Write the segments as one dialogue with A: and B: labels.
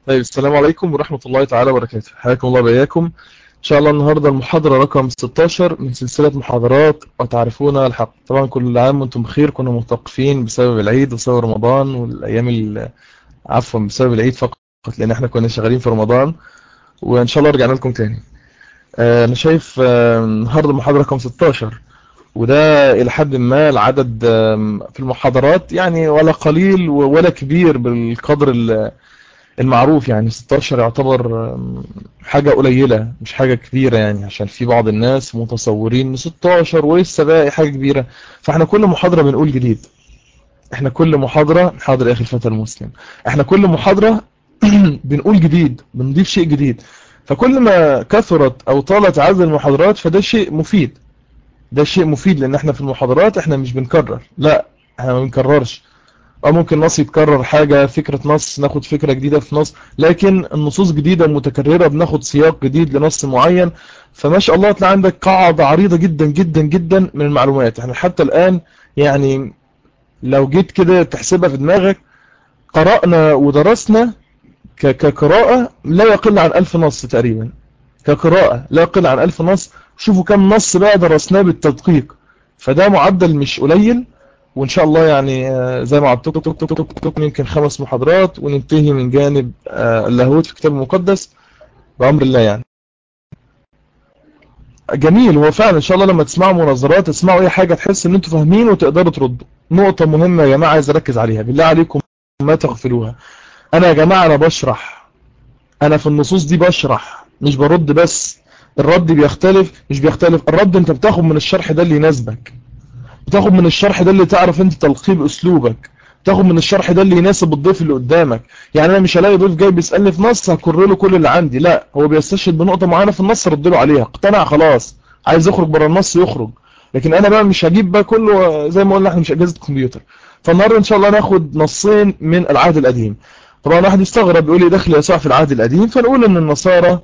A: طيب، السلام عليكم ورحمة الله تعالى وبركاته. حياكم الله وبياكم. إن شاء الله النهاردة المحاضرة رقم 16 من سلسلة محاضرات وتعرفون الحق. طبعا كل عام وانتم بخير. كنا متوقفين بسبب العيد وبسبب رمضان والأيام عفوا بسبب العيد فقط، لأن احنا كنا شغالين في رمضان، وإن شاء الله رجعنا لكم تاني. أنا شايف النهاردة المحاضرة رقم 16، وده إلى حد ما العدد في المحاضرات يعني ولا قليل ولا كبير بالقدر المعروف. يعني 16 يعتبر حاجة قليلة مش حاجة كبيرة، يعني عشان في بعض الناس متصورين ان 16 ولسه باقي حاجة كبيرة. فاحنا كل محاضرة بنقول جديد. احنا كل محاضرة حاضر يا اخي الفتى المسلم، احنا كل محاضرة بنقول جديد، بنضيف شيء جديد. فكل ما كثرت او طالت عدد المحاضرات فده شيء مفيد. ده شيء مفيد لان احنا في المحاضرات احنا مش بنكرر، لا احنا ما بنكررش. ممكن نص يتكرر حاجة، فكرة نص ناخد فكرة جديدة في نص، لكن النصوص جديدة متكررة بناخد سياق جديد لنص معين. فما شاء الله تلاقي عندك قاعدة عريضة جدا جدا جدا من المعلومات. احنا حتى الآن يعني لو جيت كده تحسبها في دماغك، قرأنا ودرسنا كقراءة لا يقل عن 1000 نص تقريبا. كقراءة لا يقل عن 1000 نص. شوفوا كم نص بقى درسناه بالتدقيق. فده معدل مش قليل. وإن شاء الله يعني زي ما عدتكم يمكن 5 محاضرات وننتهي من جانب اللاهوت في الكتاب المقدس بأمر الله يعني. جميل. هو فعلا إن شاء الله لما تسمعوا مناظرات تسمعوا أي حاجة تحس إن أنتوا فاهمين وتقدروا تردوا. نقطة مهمة يا جماعة عايز أركز عليها، بالله عليكم ما تغفلوها. أنا يا جماعة أنا بشرح، أنا في النصوص دي بشرح مش برد بس. الرد بيختلف مش بيختلف، الرد أنت بتاخد من الشرح ده اللي يناسبك، بتاخد من الشرح ده اللي تعرف انت تلقيه باسلوبك، تاخد من الشرح ده اللي يناسب الضيف اللي قدامك. يعني انا مش هلاقي ضيف جاي بيسالني في نص هكرر له كل اللي عندي، لا هو بيستشهد بنقطه معينه في النص رد له عليها، اقتنع خلاص، عايز يخرج بره النص يخرج. لكن انا بقى مش هجيب بقى كله، زي ما قلنا احنا مش اجهزه كمبيوتر. فالنهارده ان شاء الله ناخد نصين من العهد القديم. طبعا واحد يستغرب يقول لي دخل يسوع في العهد القديم، فنقول ان النصارى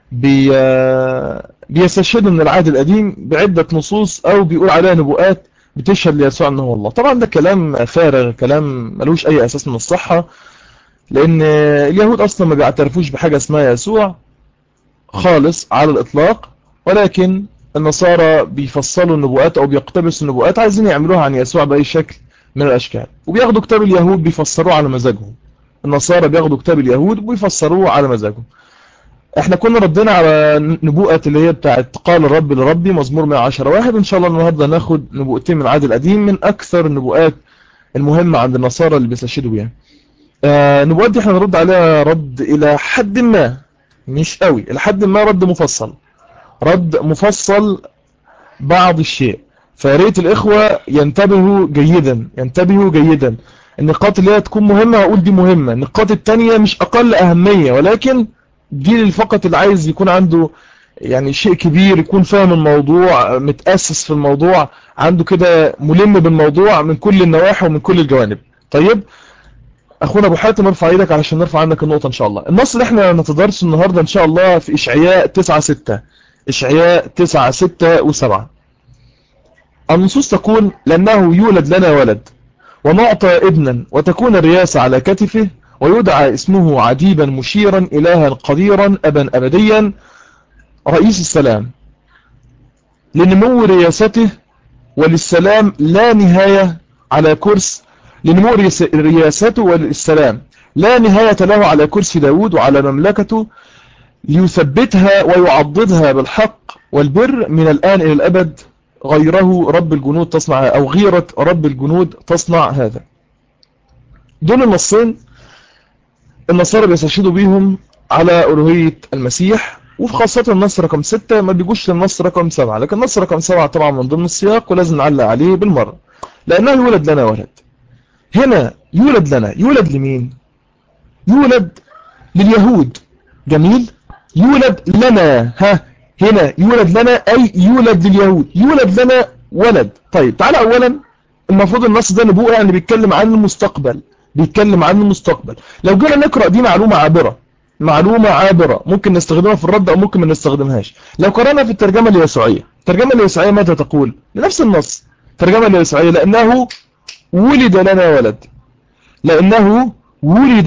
A: بيستشهدوا من العهد القديم بعدة نصوص أو بيقول عليها نبوءات بتشهد ليسوع أنه هو الله. طبعا ده كلام فارغ، كلام ملوش أي أساس من الصحة، لأن اليهود أصلا ما بيعترفوش بحاجة اسمها يسوع خالص على الإطلاق. ولكن النصارى بيفصلوا النبوءات أو بيقتبسوا النبوءات، عايزين يعملوها عن يسوع بأي شكل من الأشكال، وبياخدوا كتاب اليهود بيفسروه على مزاجهم. النصارى بياخدوا كتاب اليهود وبيفسروه على مزاجهم. احنا كنا ردينا على نبوءة اللي هي بتاعت قال الرب لربي مزمور 110 واحد. ان شاء الله النهارده ناخد نبوءتين من العهد القديم من اكثر النبوءات المهمة عند النصارى اللي بيستشهدوا بيها. النبوءات دي احنا نرد عليها رد الى حد ما، مش قوي، الى حد ما رد مفصل، رد مفصل بعض الشيء. فياريت الاخوة ينتبهوا جيدا، ينتبهوا جيدا. النقاط اللي هي تكون مهمة هقول دي مهمة، النقاط التانية مش اقل اهمية، ولكن دي فقط اللي عايز يكون عنده يعني شيء كبير، يكون فاهم الموضوع، متأسس في الموضوع، عنده كده ملم بالموضوع من كل النواحي ومن كل الجوانب. طيب اخونا ابو حاتم ارفع ايدك علشان نرفع عنك النقطة ان شاء الله. النص اللي احنا نتدرسه النهاردة ان شاء الله في اشعياء 9:6. اشعياء 9:6 و7. النصوص تقول لأنه يولد لنا ولد ونعطى ابنا وتكون الرياسة على كتفه ويدعى اسمه عجيبا مشيرا إلها قديرا أبا أبديا رئيس السلام. لنمو رياسته وللسلام لا نهاية على كرسي، لنمو رياسته وللسلام لا نهاية له على كرسي داود وعلى مملكته، ليثبتها ويعضدها بالحق والبر من الآن إلى الأبد. غيره رب الجنود تصنع، أو غيرة رب الجنود تصنع هذا. دول النصين النصارى بيستشهدوا بيهم على ألوهية المسيح، وفي خاصة النص رقم 6 ما بيجوش للنص رقم 7، لكن النص رقم 7 طبعا من ضمن السياق ولازم نعلق عليه بالمرة. لأنه يولد لنا ولد. هنا يولد لنا، يولد لمين؟ يولد لليهود. جميل. يولد لنا، هنا يولد لنا أي يولد لليهود، يولد لنا ولد. طيب تعالى أولا، المفروض النص ده نبوءة يعني بيتكلم عن المستقبل، بيتكلم عن المستقبل. لو جينا نقرأ دي معلومة عابرة، معلومة عابرة ممكن نستخدمها في الرد أو ممكن ما نستخدمهاش. لو قرأنا في الترجمة اليسوعية، الترجمة اليسوعية ماذا تقول؟ لنفس النص الترجمة اليسوعية لأنه ولد لنا ولد، لأنه ولد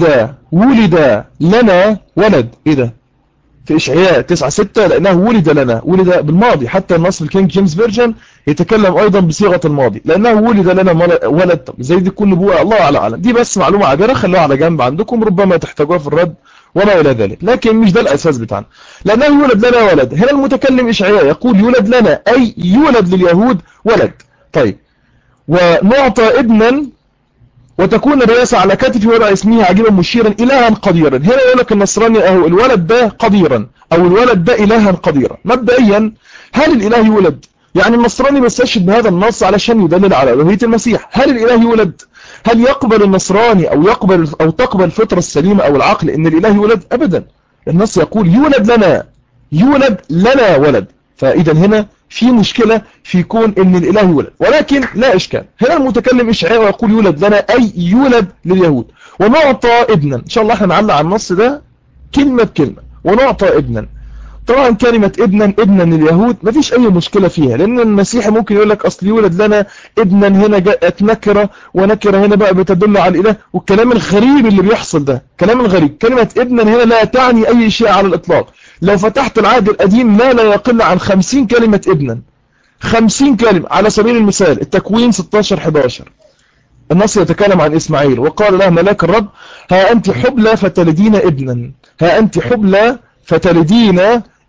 A: ولد لنا ولد. ايه ده؟ في إشعياء 9:6 لأنه ولد لنا، ولد بالماضي، حتى النص الكينج جيمس فيرجن يتكلم أيضا بصيغة الماضي لأنه ولد لنا ولد. زي دي تكون نبوءة، الله أعلم. دي بس معلومة عابرة، خلوها على جنب عندكم، ربما تحتاجوها في الرد وما إلى ذلك، لكن مش ده الأساس بتاعنا. لأنه يولد لنا ولد، هنا المتكلم إشعياء يقول يولد لنا، أي يولد لليهود ولد. طيب، ونعطى ابنا وتكون الرئاسة على كتفه ويدعى اسمه عجيبا مشيرا إلها قديرا. هنا يقول لك النصراني أهو الولد ده قديرا، أو الولد ده إلها قديرا. مبدئيا هل الإله يولد؟ يعني النصراني بيستشهد بهذا النص علشان يدلل على ألوهية المسيح. هل الإله يولد؟ هل يقبل النصراني أو تقبل الفطرة السليمة أو العقل إن الإله يولد؟ أبدا. النص يقول يولد لنا، يولد لنا ولد. فإذا هنا في مشكلة في كون ان الاله يولد، ولكن لا اشكال. هنا المتكلم اشعياء ويقول يولد لنا، اي يولد لليهود. ونعطى ابنا، ان شاء الله احنا نعلق على النص ده كلمة بكلمة. ونعطى ابنا، طبعا كلمة ابنا لليهود مفيش اي مشكلة فيها، لان المسيحي ممكن يقول لك اصل يولد لنا ابنا، هنا جاءت نكرة، ونكرة هنا بقى بتدل على الاله، والكلام الغريب اللي بيحصل ده كلام الغريب. كلمة ابنا هنا لا تعني اي شيء على الاطلاق. لو فتحت العهد القديم ما لا يقل عن 50 كلمة ابنا، 50 كلمة. على سبيل المثال التكوين 16:11 النص يتكلم عن إسماعيل، وقال له ملاك الرب ها أنت حبلى فتلدين ابنا، ها أنت حبلى فتلدين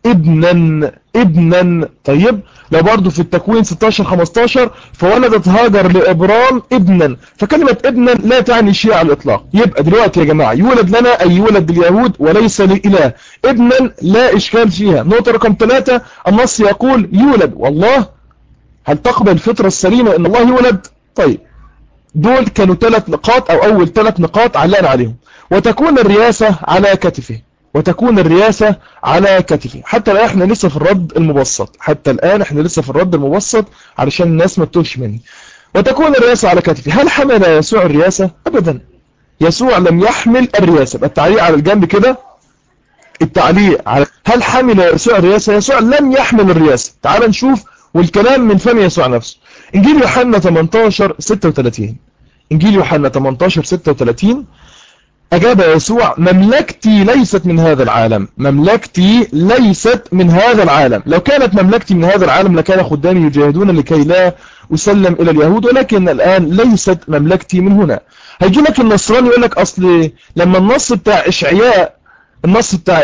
A: ابنا. طيب، لو برضو في التكوين 16:15 فولدت هاجر لإبرام ابنا. فكلمة ابنا لا تعني شيء على الإطلاق. يبقى دلوقتي يا جماعة يولد لنا أي يولد لليهود وليس للإله. ابنا لا إشكال فيها. نقطة رقم 3، النص يقول يولد. والله هل تقبل الفطرة السليمة ان الله يولد؟ طيب، دول كانوا 3 نقاط او اول 3 نقاط علقنا عليهم. وتكون الرياسة على كتفه، وتكون الرياسة على كتفه. حتى الآن احنا لسه في الرد المبسط، حتى الآن احنا لسه في الرد المبسط علشان الناس ما تتوهش مني. وتكون الرياسة على كتفه. هل حمل يسوع الرياسة؟ ابدا، يسوع لم يحمل الرياسة. التعليق على الجنب كده، التعليق على هل حمل يسوع الرياسة؟ يسوع لم يحمل الرياسة. تعال نشوف، والكلام من فم يسوع نفسه. انجيل يوحنا 18:36، انجيل يوحنا 18:36 اجاب يسوع مملكتي ليست من هذا العالم، مملكتي ليست من هذا العالم. لو كانت مملكتي من هذا العالم لكان خدامي يجاهدون لكي لا اسلم الى اليهود، ولكن الان ليست مملكتي من هنا. هيجي لك النصراني يقول لك اصل لما النص بتاع اشعياء، النص بتاع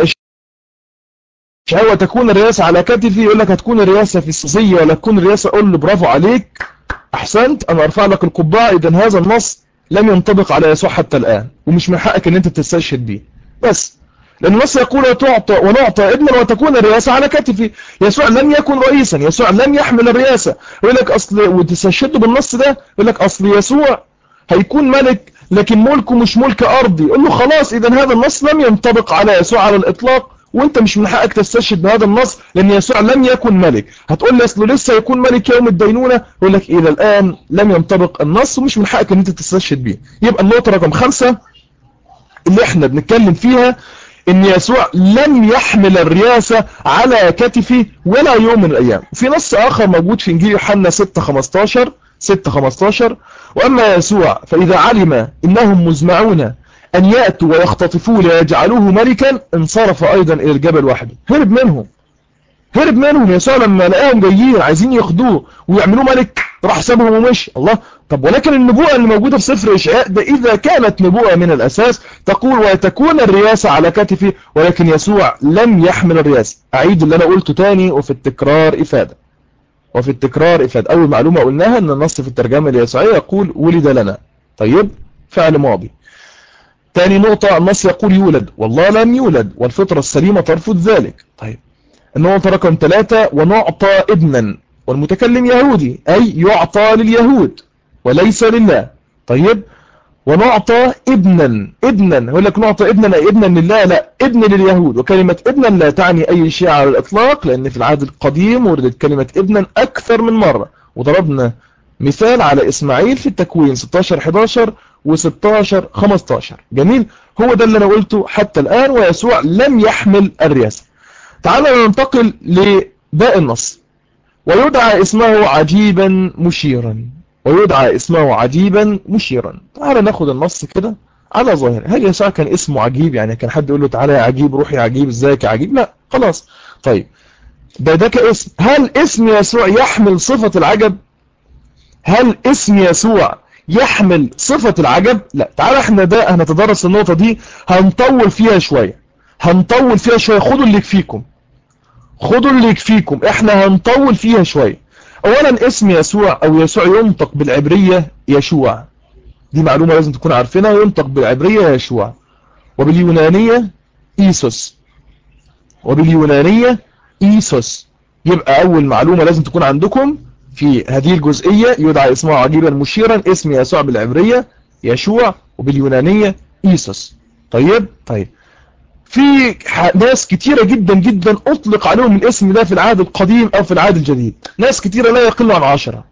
A: وتكون الرئاسة على كتفي، يقول لك هتكون الرئاسة في السياسية ولا تكون الرئاسة، اقول له برافو عليك، احسنت، انا ارفع لك القبعة. اذا هذا النص لم ينطبق على يسوع حتى الان، ومش من حقك ان انت تستشهد بيه. بس لان النص يقول تعطى ونعطى ابنا وتكون الرئاسة على كتفي. يسوع لم يكن رئيسا، يسوع لم يحمل الرئاسة. يقول لك اصل، وتستشهد بالنص ده، يقول لك اصل يسوع هيكون ملك لكن ملكه مش ملك ارضي. يقول له خلاص، اذا هذا النص لم ينطبق على يسوع على الاطلاق، وانت مش من حقك تستشهد بهذا النص لان يسوع لم يكن ملك. هتقول لي اصله لسه يكون ملك يوم الدينونة، يقول لك الى الان لم ينطبق النص ومش من حقك ان انت تستشهد بيه. يبقى النقطة رقم 5 اللي احنا بنتكلم فيها ان يسوع لم يحمل الرياسة على كتفه ولا يوم من الايام. وفي نص اخر موجود في انجيل يوحنا 6:15 واما يسوع فاذا علم انهم مزمعون أن يأتوا ويختطفوه ليجعلوه ملكا انصرف أيضا إلى الجبل وحده. هرب منهم يسوع لما لقاهم جايين عايزين ياخدوه ويعملوه ملك، راح سابهم ومشي. الله، طب ولكن النبوءة اللي موجودة في سفر إشعياء ده إذا كانت نبوءة من الأساس تقول وتكون الرياسة على كتفه، ولكن يسوع لم يحمل الرياسة. أعيد اللي أنا قلته تاني، وفي التكرار إفادة. أول معلومة قلناها أن النص في الترجمة اليسوعية يقول ولد لنا. طيب، فعل ماضي. تاني نقطة، النص يقول يولد، والله لم يولد، والفطرة السليمة ترفض ذلك. طيب، النقطة رقم 3 ونعطى ابنا، والمتكلم يهودي أي يعطى لليهود وليس لله. طيب، ونعطى ابنا يقول لك نعطى ابنا أي ابنا لله؟ لا، ابن لليهود. وكلمة ابنا لا تعني أي شيء على الإطلاق، لأن في العهد القديم وردت كلمة ابنا أكثر من مرة، وضربنا مثال على إسماعيل في التكوين 16:11 و16:15. جميل، هو ده اللي أنا قلته حتى الآن. ويسوع لم يحمل الرياسة. تعالوا ننتقل لباقي النص. ويدعى اسمه عجيبا مشيرا، ويدعى اسمه عجيبا مشيرا. تعالوا ناخد النص كده على ظاهر. هل يسوع كان اسمه عجيب؟ يعني كان حد يقول له تعالى يا عجيب، روح يا عجيب، ازيك يا عجيب؟ لا خلاص. طيب ده كاسم. هل اسم يسوع يحمل صفة العجب؟ هل اسم يسوع يحمل صفة العجب؟ لا. تعالى احنا ده هنتدرس النقطة دي، هنطول فيها شوية، خدوا اللي يكفيكم، احنا هنطول فيها شوية. اولا اسم يسوع او يسوع ينطق بالعبرية يشوع، دي معلومة لازم تكون عارفينها. ينطق بالعبرية يشوع، وباليونانية إيسوس. يبقى أول معلومة لازم تكون عندكم في هذه الجزئية، يدعى اسمه عجيبا مشيرا، اسم يسوع بالعبرية يشوع، وباليونانية إيسوس. طيب في ناس كتيرة جدا جدا أطلق عليهم الاسم ده في العهد القديم أو في العهد الجديد. ناس كتيرة لا يقل عن 10،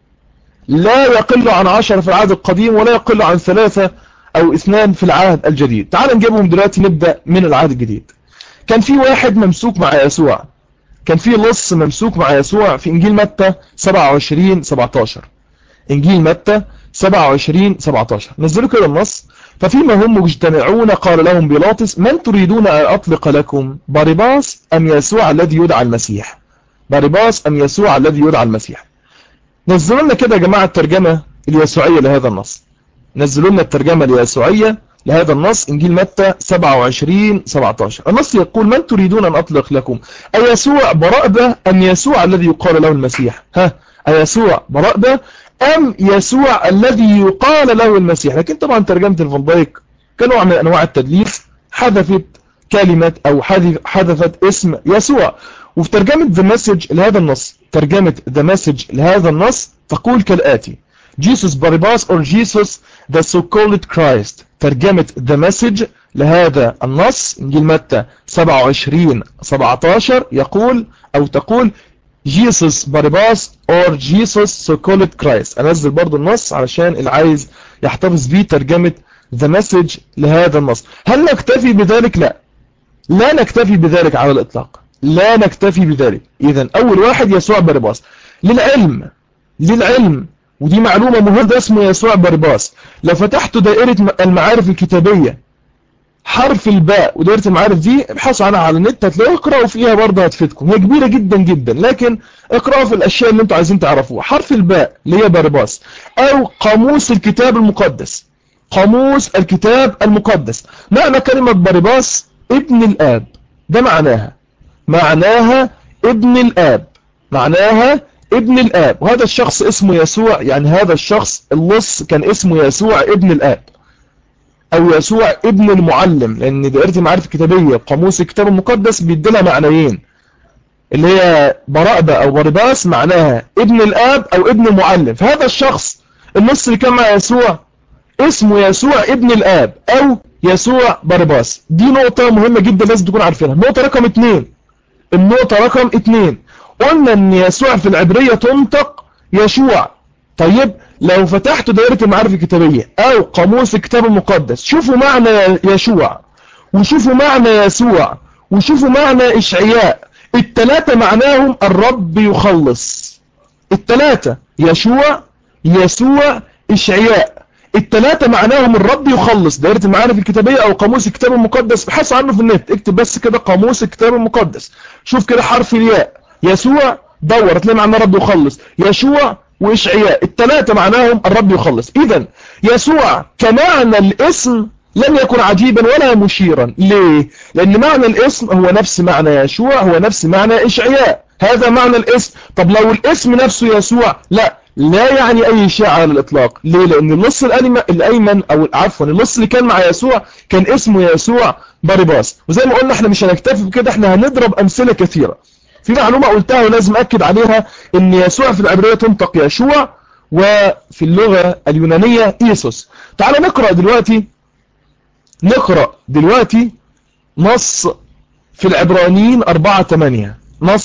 A: في العهد القديم، ولا يقل عن 3 أو 2 في العهد الجديد. تعال نجيبهم دلوقتي، نبدأ من العهد الجديد. كان في واحد ممسوك مع يسوع، كان في لص ممسوك مع يسوع في إنجيل متى 27-17. إنجيل متى 27-17 نزلوا كده النص. ففيما هم مجتمعون قال لهم بيلاطس من تريدون أن أطلق لكم، بارباس أم يسوع الذي يدعى المسيح؟ نزلوا لنا كده يا جماعة الترجمة اليسوعية لهذا النص. إنجيل متى 27-17. النص يقول من تريدون أن أطلق لكم، أيسوع برأبة أم يسوع الذي يقال له المسيح؟ أيسوع برأبة أم يسوع الذي يقال له المسيح؟ لكن طبعا ترجمة الفان دايك كنوع من أنواع التدليس حذفت كلمة أو حذفت اسم يسوع. وفي ترجمة The Message لهذا النص تقول كالآتي: Jesus Barabbas or Jesus the so-called Christ. ترجمة The Message لهذا النص إنجيل متى 27-17 يقول أو تقول Jesus Barabbas or Jesus so-called Christ. أنزل برضو النص علشان اللي عايز يحتفظ بيه ترجمة The Message لهذا النص. هل نكتفي بذلك؟ لا نكتفي بذلك على الإطلاق، لا نكتفي بذلك. إذن أول واحد يسوع بارباس. للعلم ودي معلومة مهمة، ده اسمه يسوع بارباس. لو فتحتوا دائرة المعارف الكتابية حرف الباء ودائرة المعارف دي ابحثوا عنها على النت، هتلاقوا اقرأوا فيها برضه هتفيدكم. هي كبيرة جدا جدا، لكن اقرأوا في الأشياء اللي انتوا عايزين تعرفوها. حرف الباء اللي هي بارباس، أو قاموس الكتاب المقدس. معنى كلمة بارباس ابن الآب، ده معناها ابن الآب. وهذا الشخص اسمه يسوع، يعني هذا الشخص اللص كان اسمه يسوع ابن الآب أو يسوع ابن المعلم، لأن دائرة المعارف الكتابية قاموس الكتاب المقدس بيديلها معنيين، اللي هي برأبة أو بارباس معناها ابن الآب أو ابن المعلم. فهذا الشخص اللص اللي كان مع يسوع اسمه يسوع ابن الآب أو يسوع بارباس. دي نقطة مهمة جدا لازم تكون عارفينها. النقطة رقم 2 قلنا ان يسوع في العبرية تنطق يشوع. طيب لو فتحتوا دائرة المعارف الكتابية او قاموس الكتاب المقدس، شوفوا معنى يشوع وشوفوا معنى يسوع وشوفوا معنى إشعياء، الثلاثة معناهم الرب يخلص. الثلاثة يسوع إشعياء، الثلاثة معناهم الرب يخلص. دائرة المعارف الكتابية او قاموس الكتاب المقدس، ابحث عنه في النت، اكتب بس كده قاموس الكتاب المقدس، شوف كده حرف الياء يسوع، دور هتلاقي معناه الرب يخلص. يشوع وإشعياء الثلاثة معناهم الرب يخلص. إذن يسوع كمعنى الاسم لم يكن عجيبا ولا مشيرا. ليه؟ لأن معنى الاسم هو نفس معنى يشوع، هو نفس معنى إشعياء، هذا معنى الاسم. طب لو الاسم نفسه يسوع، لا يعني أي شيء على الإطلاق. ليه؟ لأن اللص الأيمن أو عفوا اللص اللي كان مع يسوع كان اسمه يسوع بارباس. وزي ما قلنا احنا مش هنكتفي بكده، احنا هنضرب أمثلة كثيرة. في معلومة قلتها ولازم أكد عليها، ان يسوع في العبرية تنطق يشوع، وفي اللغة اليونانية إيسوس. تعال نقرأ دلوقتي نص في العبرانيين 4:8.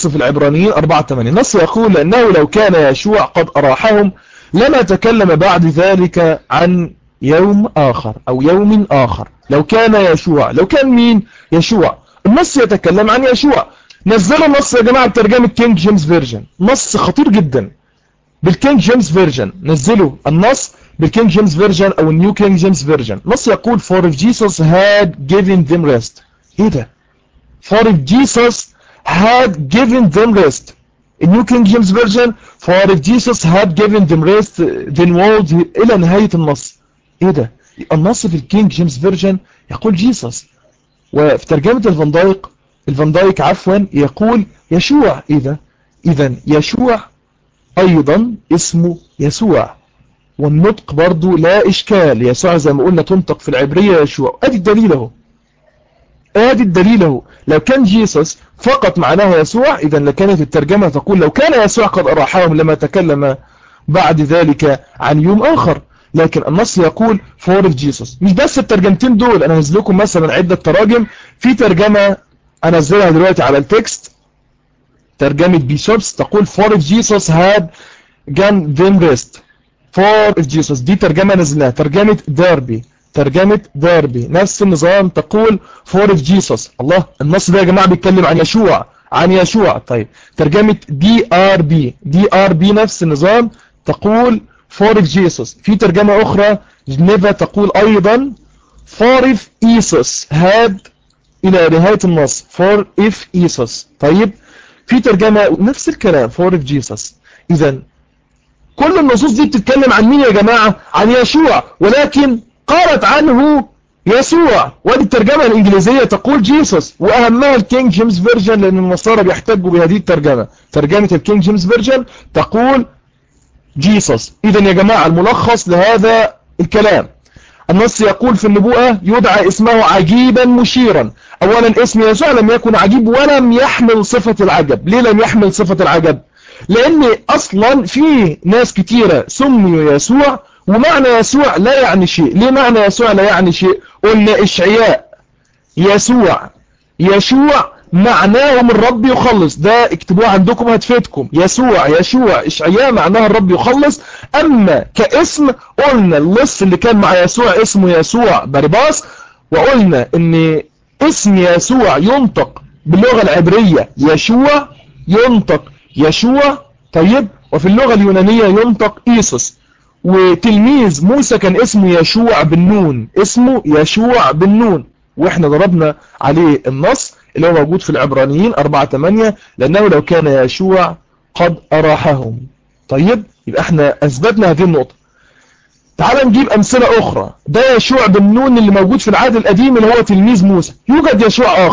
A: نص يقول لأنه لو كان يشوع قد أراحهم لما تكلم بعد ذلك عن يوم آخر أو يوم آخر. لو كان مين؟ يشوع. النص يتكلم عن يشوع. نزلوا النص يا جماعة بترجمة كينج جيمس فيرجن، نص خطير جدا. بالكينج جيمس فيرجن، نزلوا النص بالكينج جيمس فيرجن او النيو كينج جيمس فيرجن. نص يقول for if Jesus had given them rest. ايه ده؟ for if Jesus had given them rest. النيو كينج جيمس فيرجن for if Jesus had given them rest then would الى نهاية النص. ايه ده؟ النص في الكينج جيمس فيرجن يقول جيسس، وفي ترجمة الفان دايك عفوا يقول يشوع. ايه ده؟ اذا يشوع ايضا اسمه يسوع، والنطق برضو لا اشكال، يسوع زي ما قلنا تنطق في العبرية يشوع. ادي الدليل اهو، ادي الدليل اهو. لو كان جيسس فقط معناه يسوع اذا لكانت الترجمة تقول لو كان يسوع قد اراحهم لما تكلم بعد ذلك عن يوم اخر. لكن النص يقول for if Jesus. مش بس الترجمتين دول، انا هنزل لكم مثلا عدة تراجم. في ترجمة انزلها دلوقتي على التكست، ترجمة بيشوبس تقول for if Jesus had given them rest. for if Jesus دي ترجمة نزلها. ترجمة داربي نفس النظام تقول for if Jesus. الله، النص ده يا جماعة بيتكلم عن يشوع. طيب ترجمة دي ار بي نفس النظام تقول for if Jesus. في ترجمة أخرى جنيفا تقول أيضا for if Jesus had إلى نهاية النص for if Jesus. طيب في ترجمة نفس الكلام for if Jesus. إذن كل النصوص دي بتتكلم عن مين يا جماعة؟ عن يشوع، ولكن قالت عنه يسوع. ودي الترجمة الإنجليزية تقول جيسس، وأهمها الكينج جيمس فيرجن لأن النصارى بيحتاجوا بهذه الترجمة. ترجمة الكينج جيمس فيرجن تقول جيسس. إذن يا جماعة الملخص لهذا الكلام، النص يقول في النبوءة يدعى اسمه عجيبا مشيرا. أولا اسم يسوع لم يكن عجيب ولم يحمل صفة العجب. ليه لم يحمل صفة العجب؟ لأن أصلا في ناس كتيرة سميوا يسوع ومعنى يسوع لا يعني شيء. ليه معنى يسوع لا يعني شيء؟ قلنا إشعياء يشوع معناه من الرب يخلص، ده اكتبوه عندكم هتفيدكم. يشوع إشعياء معناه الرب يخلص. أما كاسم قلنا اللص اللي كان مع يسوع اسمه يسوع بارباس، وقلنا ان اسم يسوع ينطق باللغة العبرية ينطق يشوع. طيب وفي اللغة اليونانية ينطق إيسوس. وتلميذ موسى كان اسمه يشوع بن نون، واحنا ضربنا عليه النص اللي هو موجود في العبرانيين 4:8 لأنه لو كان يشوع قد أراحهم. طيب يبقى احنا أثبتنا هذه النقطة. تعال نجيب أمثلة أخرى. ده يشوع بن نون اللي موجود في العهد القديم اللي هو تلميذ موسى. يوجد يشوع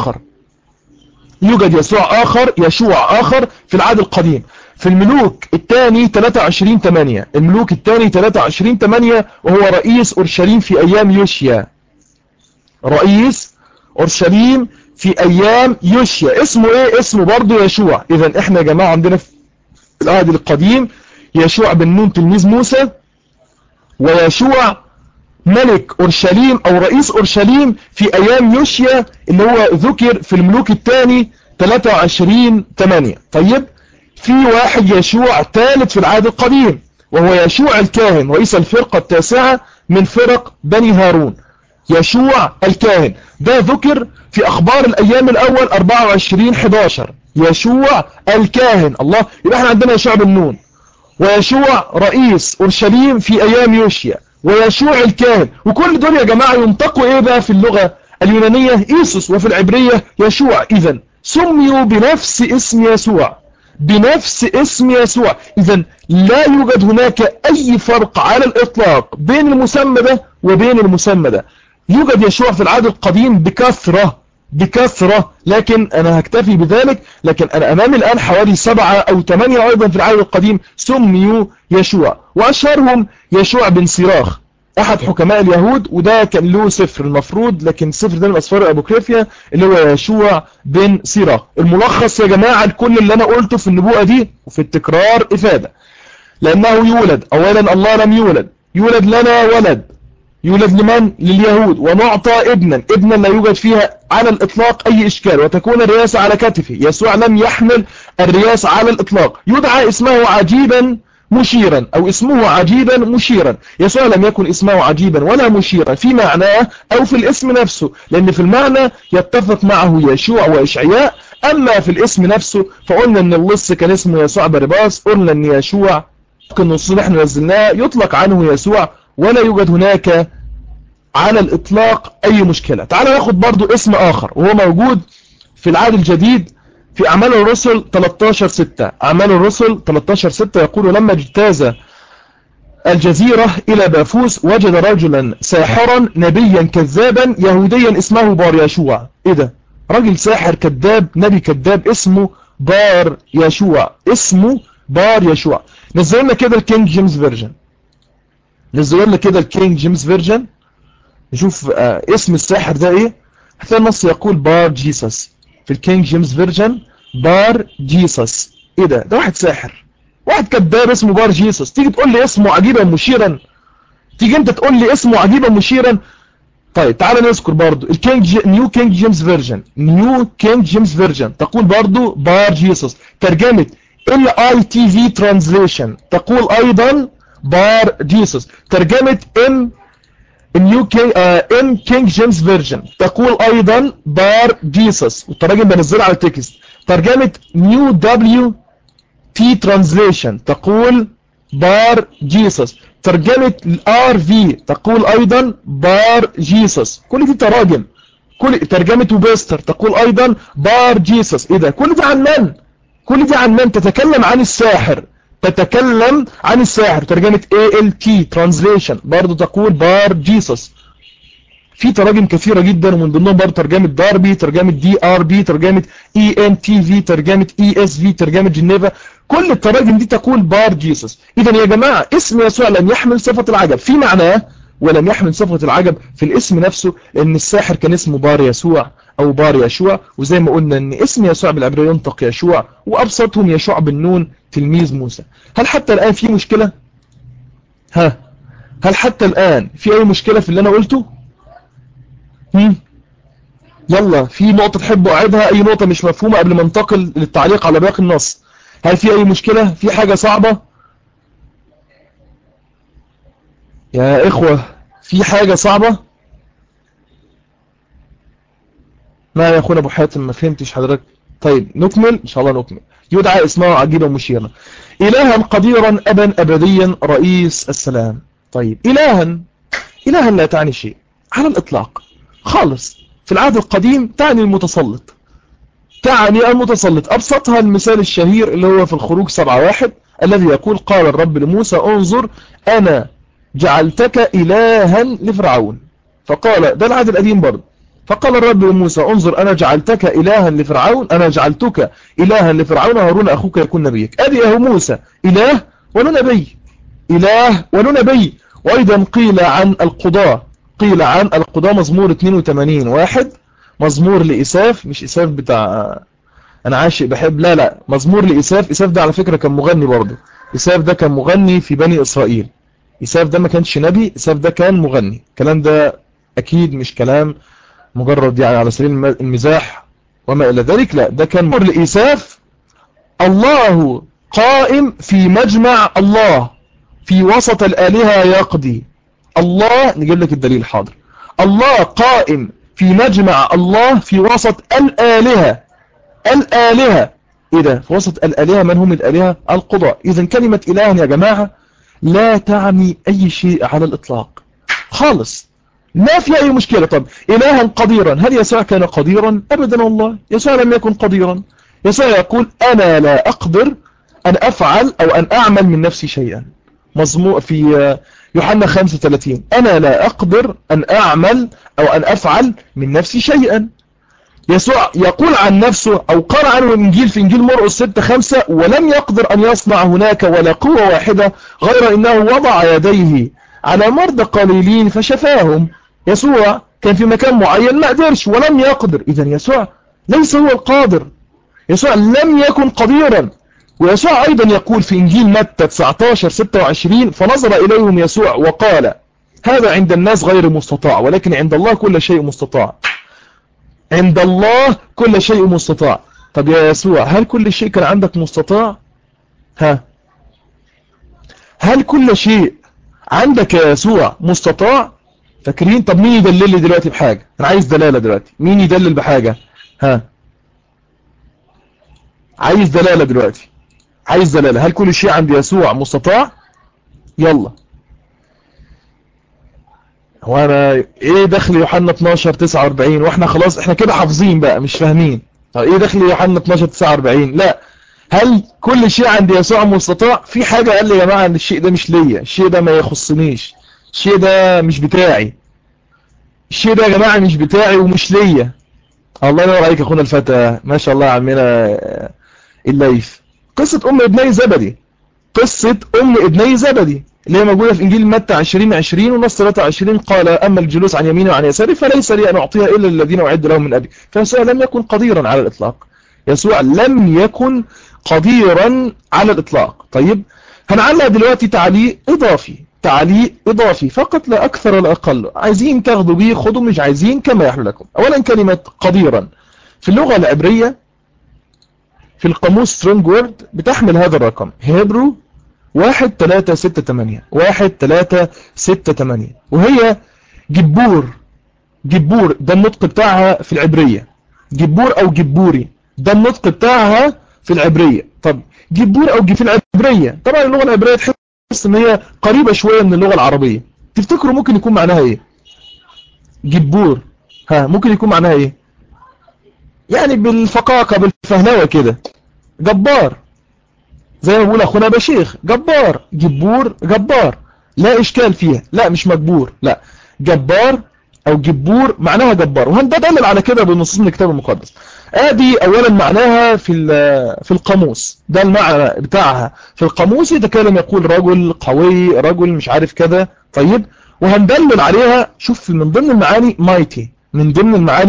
A: آخر في العهد القديم في الملوك الثاني 23:8. الملوك الثاني 23:8 وهو رئيس أورشليم في أيام يوشيا. اسمه ايه؟ اسمه برضه يشوع. اذا احنا يا جماعة عندنا في العهد القديم يشوع بن نون تلميذ موسى، ويشوع ملك أورشليم أو رئيس أورشليم في أيام يوشيا اللي هو ذكر في الملوك الثاني 23:8. طيب في واحد يشوع ثالث في العهد القديم وهو يشوع الكاهن رئيس الفرقة التاسعة من فرق بني هارون. يشوع الكاهن ده ذكر في أخبار الأيام الأول 24:11. يشوع الكاهن. الله، يبقى احنا عندنا يشوع بن نون ويشوع رئيس أورشليم في أيام يوشيا ويشوع الكاهن، وكل دول يا جماعة ينطقوا ايه بقى في اللغة اليونانية؟ إيسوس، وفي العبرية يشوع. إذن سميوا بنفس اسم يسوع. إذن لا يوجد هناك أي فرق على الإطلاق بين المسمى ده وبين المسمى ده. يوجد يشوع في العهد القديم بكثرة، لكن أنا هكتفي بذلك. لكن أنا أمامي الآن حوالي 7 أو 8 أيضا في العهد القديم سميوا يشوع، وأشهرهم يشوع بن سيراخ أحد حكماء اليهود، وده كان له سفر المفروض، لكن السفر ده من أسفار الأبوكريفيا اللي هو يشوع بن سيراخ. الملخص يا جماعة كل اللي أنا قلته في النبوءة دي وفي التكرار إفادة، لأنه يولد. أولا الله لم يولد لنا ولد. يولد لمن؟ لليهود. ونعطى ابنا لا يوجد فيها على الإطلاق أي إشكال، وتكون الرياسة على كتفه. يسوع لم يحمل الرياسة على الإطلاق. يدعى اسمه عجيبا مشيرا أو اسمه عجيبا مشيرا. يسوع لم يكن اسمه عجيبا ولا مشيرا في معناه أو في الاسم نفسه، لأن في المعنى يتفق معه يشوع وإشعياء. أما في الاسم نفسه فقلنا أن اللص كان اسمه يسوع بارباس، قلنا أن يشوع النصوص اللي احنا نزلناها يطلق عنه يسوع، ولا يوجد هناك على الإطلاق أي مشكلة. تعال ناخد برضو اسم آخر وهو موجود في العهد الجديد في أعمال الرسل 13:6. أعمال الرسل 13:6 يقول: لما اجتاز الجزيرة إلى بافوس وجد رجلا ساحرا نبيا كذابا يهوديا اسمه بار يشوع. إيه ده؟ راجل ساحر كذاب نبي كذاب اسمه بار يشوع، اسمه بار يشوع. نزل لنا كده الكينج جيمس فيرجن، نزل لنا كده الكينج جيمس فيرجن نشوف اسم الساحر ده ايه. هتلاقي النص يقول بار جيسس في الكينج جيمس فيرجن، بار جيسس. ايه ده؟ ده واحد ساحر، واحد كذاب اسمه بار جيسس. تيجي تقول لي اسمه عجيبا مشيرا، تيجي انت تقول لي اسمه عجيبا مشيرا. طيب تعال نذكر برضو نيو كينج جيمس فيرجن، نيو كينج جيمس فيرجن تقول برضو بار جيسس. ترجمة LITV ترانزليشن تقول ايضا بار جيسس. ترجمة نيو كينج جيمس فيرجن تقول ايضا بار جيسس، والتراجم بنزلها على التكست. ترجمة نيو WT ترانزليشن تقول بار جيسس. ترجمة RV تقول ايضا بار جيسس. كل دي تراجم. كل ترجمة وبستر تقول ايضا بار جيسس. ايه ده؟ كل ده عن من؟ كل دي عن من؟ تتكلم عن الساحر، تتكلم عن الساحر. ترجمة ALT ترانزليشن برضو تقول بار جيسس. في تراجم كثيرة جدا، ومن ضمنهم برضو ترجمة داربي، ترجمة DRB، ترجمة ENTV، ترجمة ESV، ترجمة جنيفا. كل التراجم دي تقول بار جيسس. اذا يا جماعة اسم يسوع لم يحمل صفة العجب في معناه، ولم يحمل صفة العجب في الاسم نفسه، لان الساحر كان اسمه بار يسوع او بار يشوع. وزي ما قلنا ان اسم يسوع بالعبرية ينطق يشوع، وابسطهم يشوع بالنون تلميذ موسى. هل حتى الان في مشكلة؟ هل حتى الان في اي مشكلة في اللي انا قلته؟ يلا، في نقطة تحب اعيدها؟ اي نقطة مش مفهومة قبل ما انتقل للتعليق على باقي النص؟ هل في اي مشكلة؟ في حاجة صعبة يا اخوة؟ في حاجة صعبة؟ ما يا اخونا ابو حاتم ما فهمتش حضرتك. طيب نكمل ان شاء الله نكمل. يدعى اسمه عجيبا مشيرا، الها قديرا ابا ابديا رئيس السلام. طيب الها لا تعني شيء على الاطلاق خالص. في العهد القديم تعني المتسلط، تعني المتسلط. أبسطها المثال الشهير اللي هو في الخروج 7:1 الذي يقول: قال الرب لموسى انظر أنا جعلتك إلها لفرعون. فقال، ده العهد القديم برضه. فقال الرب لموسى انظر أنا جعلتك إلها لفرعون، أنا جعلتك إلها لفرعون، هارون أخوك يكون نبيك. أدي يا موسى إله ونبي، إله ونبي. وأيضا قيل عن القضاء، قيل عن القضاء مزمور 82:1، مزمور لإساف، مش إساف بتاع أنا عاشق بحب، لا مزمور لإساف. إساف ده على فكرة كان مغني برضه. إساف ده كان مغني في بني إسرائيل. إساف ده ما كانش نبي، إساف ده كان مغني. الكلام ده أكيد مش كلام مجرد يعني على سبيل المزاح وما إلى ذلك، لا ده كان مزمور لإساف. الله قائم في مجمع الله في وسط الآلهة يقضي. الله نجيب لك الدليل حاضر. الله قائم في مجمع الله في وسط الآلهة. الآلهة إيه ده؟ في وسط الآلهة. من هم الآلهة؟ القضاء. إذن كلمة إله يا جماعة لا تعني أي شيء على الإطلاق خالص، ما في أي مشكلة. طب إلها قديرا، هل يسوع كان قديرا؟ أبدا والله، يسوع لم يكن قديرا. يسوع يقول أنا لا أقدر أن أفعل أو أن أعمل من نفسي شيئا. مزمور في يوحنا 35، أنا لا أقدر أن أعمل أو أن أفعل من نفسي شيئا. يسوع يقول عن نفسه أو قال عنه الإنجيل في إنجيل مرقس 6:5 ولم يقدر أن يصنع هناك ولا قوة واحدة غير إنه وضع يديه على مرضى قليلين فشفاهم. يسوع كان في مكان معين ما قدرش ولم يقدر. إذن يسوع ليس هو القادر، يسوع لم يكن قديرا. ويسوع أيضا يقول في إنجيل متى 19:26 فنظر إليهم يسوع وقال هذا عند الناس غير مستطاع ولكن عند الله كل شيء مستطاع. عند الله كل شيء مستطاع. طب يا يسوع هل كل شيء كان عندك مستطاع؟ هل كل شيء عندك يا يسوع مستطاع؟ فاكرين؟ طب مين يدلل لي دلوقتي بحاجة؟ أنا عايز دلالة دلوقتي. مين يدلل بحاجة؟ عايز دلالة دلوقتي. عايز دلالة. هل كل شيء عند يسوع مستطاع؟ يلا. هو انا ايه دخل يوحنا 12:49 واحنا خلاص احنا كده حافظين بقى مش فاهمين؟ طب ايه دخل يوحنا 12:49؟ لا. هل كل شيء عند يسوع مستطاع؟ في حاجة قال لي يا جماعة ان الشيء ده مش ليا، الشيء ده ما يخصنيش، الشيء ده مش بتاعي، الشيء ده يا جماعة مش بتاعي ومش ليا. الله ينور عليك يا اخونا الفتى، ما شاء الله يا عمنا الليث. قصة ام ابني زبدي، قصة ام ابني زبدي اللي هي موجودة في انجيل متى 20:20 ونص 23. قال اما الجلوس عن يميني وعن يساري فليس لي ان اعطيها الا الذين اعد لهم من ابي. فيسوع لم يكن قديرا على الاطلاق، يسوع لم يكن قديرا على الاطلاق. طيب هنعلق دلوقتي تعليق اضافي، تعليق اضافي فقط لا اكثر ولا اقل. عايزين تاخدوا بيه خدوا، مش عايزين كما يحلو لكم. اولا كلمة قديرا في اللغة العبرية في القاموس سترونج وورد بتحمل هذا الرقم هيبرو 1368 1368، وهي جبور. جبور ده النطق بتاعها في العبرية، جبور او جبوري ده النطق بتاعها في العبرية. طب جبور او في العبرية، طبعا اللغة العبرية تحس ان هي قريبة شوية من اللغة العربية. تفتكروا ممكن يكون معناها ايه جبور؟ ها ممكن يكون معناها ايه؟ يعني بالفقاقة بالفهلوة كده، جبار، زي ما بقول اخونا بشيخ جبار، جبور جبار، لا اشكال فيها، لا مش مجبور، لا جبار او جبور معناها جبار. وهندلل على كده بالنصوص من الكتاب المقدس. ادي اولا معناها في القاموس، ده المعنى بتاعها في القاموس، يتكلم يقول رجل قوي، رجل مش عارف كذا. طيب وهندلل عليها، شوف من ضمن المعاني مايتي، من ضمن المعاني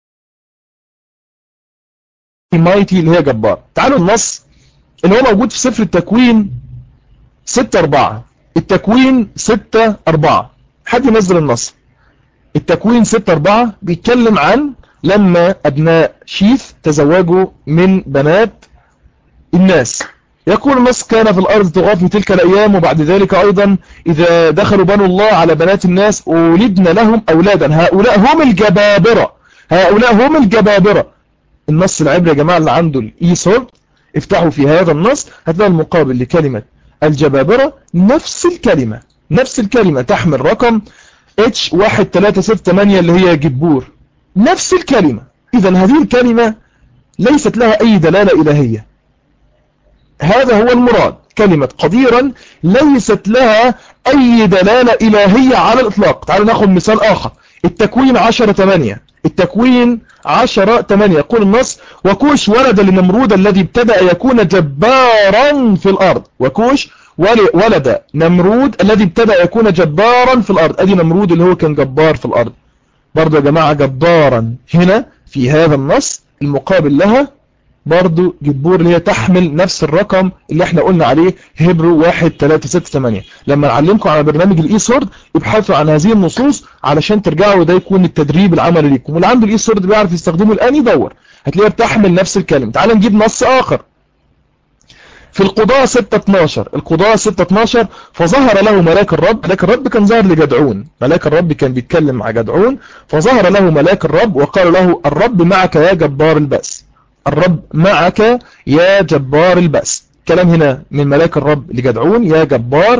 A: مايتي اللي هي جبار. تعالوا النص اللي هو موجود في سفر التكوين 6:4. التكوين 6:4، حد ينزل النص. التكوين 6:4 بيتكلم عن لما أبناء شيث تزوجوا من بنات الناس. يقول النص كان في الأرض طغاة في تلك الأيام، وبعد ذلك أيضا إذا دخلوا بنو الله على بنات الناس ولدنا لهم أولادا، هؤلاء هم الجبابرة، هؤلاء هم الجبابرة. النص العبري يا جماعة اللي عنده الإيسورد افتحوا في هذا النص هتلاقي المقابل لكلمة الجبابرة نفس الكلمة، نفس الكلمة تحمل رقم H1368 اللي هي جبور، نفس الكلمة. إذن هذه الكلمة ليست لها أي دلالة إلهية، هذا هو المراد. كلمة قديرا ليست لها أي دلالة إلهية على الإطلاق. تعالوا ناخذ مثال آخر. التكوين 10:8، التكوين 10:8 يقول النص وكوش ولد لنمرود الذي ابتدأ يكون جبارا في الأرض. وكوش ولد نمرود الذي ابتدأ يكون جبارا في الأرض. أدي نمرود اللي هو كان جبار في الأرض. برضو يا جماعة جبارا هنا في هذا النص المقابل لها برضو جبور اللي هي تحمل نفس الرقم اللي احنا قلنا عليه هيبرو 1368. لما نعلمكم على برنامج الإيسورد ابحثوا عن هذه النصوص علشان ترجعوا، وده يكون التدريب العملي ليكم. واللي عنده الإيسورد بيعرف يستخدمه الآن يدور هتلاقيها بتحمل نفس الكلمة. تعال نجيب نص آخر في القضاء 6:12. القضاء 6:12 فظهر له ملاك الرب. ملاك الرب كان ظهر لجدعون، ملاك الرب كان بيتكلم مع جدعون، فظهر له ملاك الرب وقال له الرب معك يا جبار البأس، الرب معك يا جبار البأس. كلام هنا من ملاك الرب لجدعون يا جبار.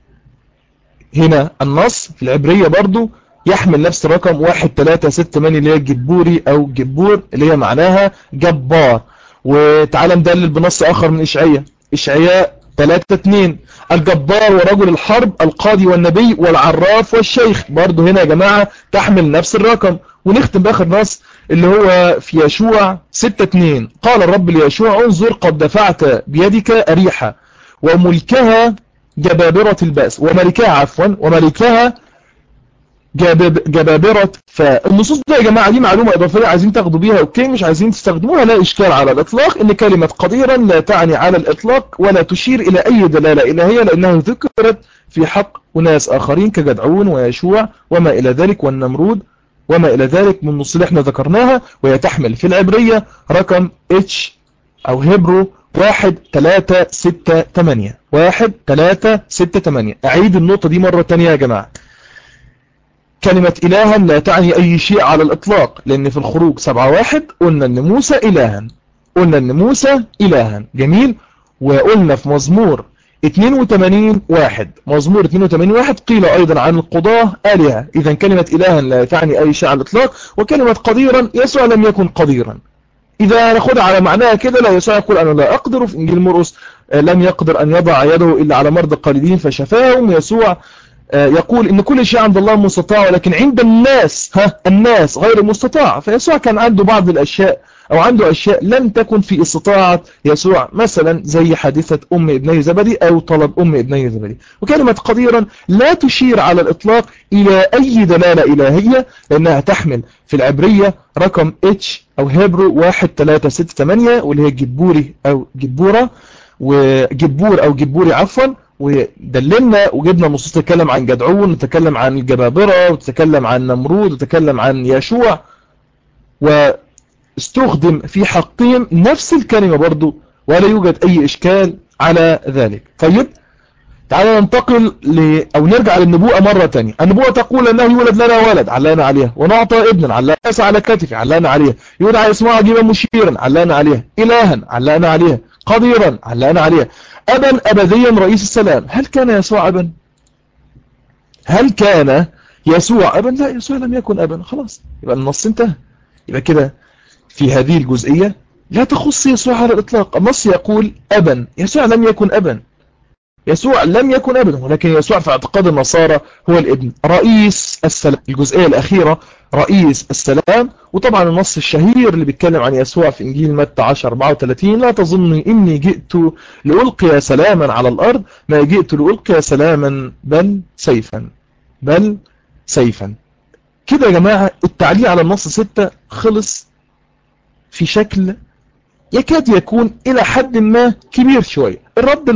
A: هنا النص في العبرية برضو يحمل نفس الرقم 1368 اللي هي جبوري أو جبور اللي هي معناها جبار. وتعالى ندلل بنص آخر من إشعياء 3:2 الجبار ورجل الحرب القاضي والنبي والعراف والشيخ. برضو هنا يا جماعة تحمل نفس الرقم. ونختم بآخر نص اللي هو في يشوع 6:2 قال الرب ليشوع انظر قد دفعت بيدك أريحة وملكها جبابرة البأس، وملكها جبابرة. فالنصوص دي يا جماعة دي معلومة إضافية عايزين تاخدوا بيها اوكي، مش عايزين تستخدموها لا إشكال على الإطلاق. إن كلمة قديرا لا تعني على الإطلاق ولا تشير إلى أي دلالة إلهية، لأنها ذكرت في حق أناس آخرين كجدعون ويشوع وما إلى ذلك والنمرود وما إلى ذلك من النصوص اللي احنا ذكرناها. وهي تحمل في العبرية رقم اتش أو هيبرو 1368 1368. أعيد النقطة دي مرة تانية يا جماعة. كلمة إلها لا تعني أي شيء على الإطلاق، لأن في الخروج 7:1 قلنا أن موسى إلها، قلنا أن موسى إلها. جميل. وقلنا في مزمور 82:1 مزمور 82:1 قيل أيضا عن القضاة آلهة. إذا كلمة إلها لا تعني أي شيء على الإطلاق، وكلمة قديرا يسوع لم يكن قديرا. إذا ناخدها على معناها كده، لا يسوع يقول أنا لا أقدر. في إنجيل مرقس لم يقدر أن يضع يده إلا على مرضى قليلين فشفاهم. يسوع يقول إن كل شيء عند الله مستطاع، ولكن عند الناس غير مستطاع. فيسوع كان عنده بعض الأشياء أو عنده أشياء لم تكن في استطاعة يسوع، مثلا زي حادثة أم ابني زبدي أو طلب أم ابني زبدي. وكلمة قديرا لا تشير على الإطلاق إلى أي دلالة إلهية، لأنها تحمل في العبرية رقم اتش أو هيبرو 1368، واللي هي جبوري أو جبورة وجبور أو جبوري عفوا. ودللنا وجبنا نصوص تتكلم عن جدعون، وتتكلم عن الجبابرة، وتتكلم عن نمرود، وتتكلم عن يشوع، واستخدم في حقهم نفس الكلمة برضو، ولا يوجد أي إشكال على ذلك. طيب تعالى ننتقل أو نرجع للنبوءة مرة تانية. النبوءة تقول أنه يولد لنا ولد، علقنا عليها، ونعطى ابنا، علقنا على كتفه، علقنا عليها، يدعى اسمه عجيبا مشيرا، علقنا عليها، إلها، علقنا عليها، قديرا، علقنا عليها، أبا أبديا رئيس السلام. هل كان يسوع أبا؟ هل كان يسوع أبا؟ لا، يسوع لم يكن أبا. خلاص، يبقى النص انتهى. يبقى كده في هذه الجزئية لا تخص يسوع على الإطلاق. النص يقول أبا، يسوع لم يكن أبا، يسوع لم يكن أبدا، ولكن يسوع في اعتقاد النصارى هو الابن، رئيس السلام. الجزئية الأخيرة رئيس السلام. وطبعا النص الشهير اللي بيتكلم عن يسوع في إنجيل متى 10:34 لا تظني إني جئت لألقي سلاما على الأرض، ما جئت لألقي سلاما بل سيفا، بل سيفا. كده يا جماعة التعليق على النص 6 خلص في شكل يكاد يكون إلى حد ما كبير شوية. الرد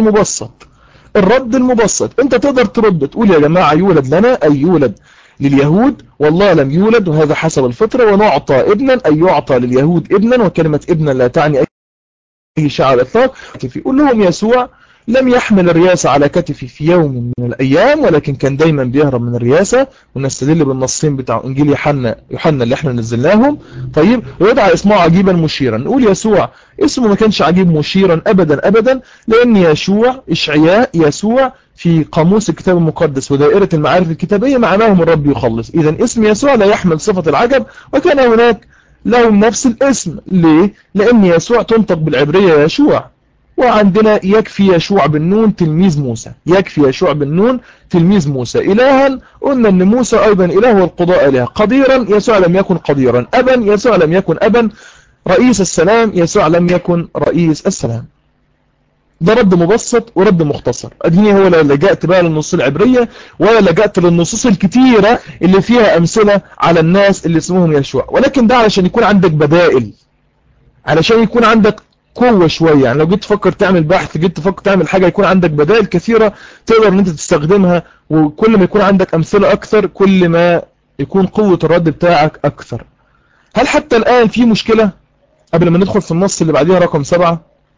A: المبسط انت تقدر ترد تقول يا جماعة يولد لنا أي يولد لليهود، والله لم يولد، وهذا حسب الفطرة، ونعطى ابنا أي يعطى لليهود ابنا، وكلمة ابنا لا تعني أي شيء على الإطلاق. يقول لهم يسوع لم يحمل الرياسة على كتفه في يوم من الأيام، ولكن كان دايما بيهرب من الرياسة، ونستدل بالنصين بتاع إنجيل يوحنا اللي احنا نزلناهم. طيب، ويدعى اسمه عجيبا مشيرا. نقول يسوع اسمه ما كانش عجيب مشيرا أبدا أبدا، لأن يشوع يسوع في قاموس الكتاب المقدس ودائرة المعارف الكتابية معناهم الرب يخلص. إذا اسم يسوع لا يحمل صفة العجب، وكان هناك لهم نفس الاسم. ليه؟ لأن يسوع تنطق بالعبرية يشوع، وعندنا يكفي يشوع بن نون تلميذ موسى، يكفي يشوع بن نون تلميذ موسى. إلها قلنا أن موسى أيضا إله والقضاء إله. قديرا يسوع لم يكن قديرا. أبا يسوع لم يكن أبا. رئيس السلام يسوع لم يكن رئيس السلام. ده رد مبسط ورد مختصر. أديني هو لا لجأت بقى للنصوص العبرية ولا لجأت للنصوص الكتيرة اللي فيها أمثلة على الناس اللي اسمهم يشوع، ولكن ده علشان يكون عندك بدائل، علشان يكون عندك قوة شوية. يعني لو جيت تفكر تعمل بحث، جيت تفكر تعمل حاجة، يكون عندك بدائل كثيرة تقدر ان انت تستخدمها، وكل ما يكون عندك أمثلة أكثر كل ما يكون قوة الرد بتاعك أكثر. هل حتى الآن في مشكلة قبل ما ندخل في النص اللي بعديها رقم 7؟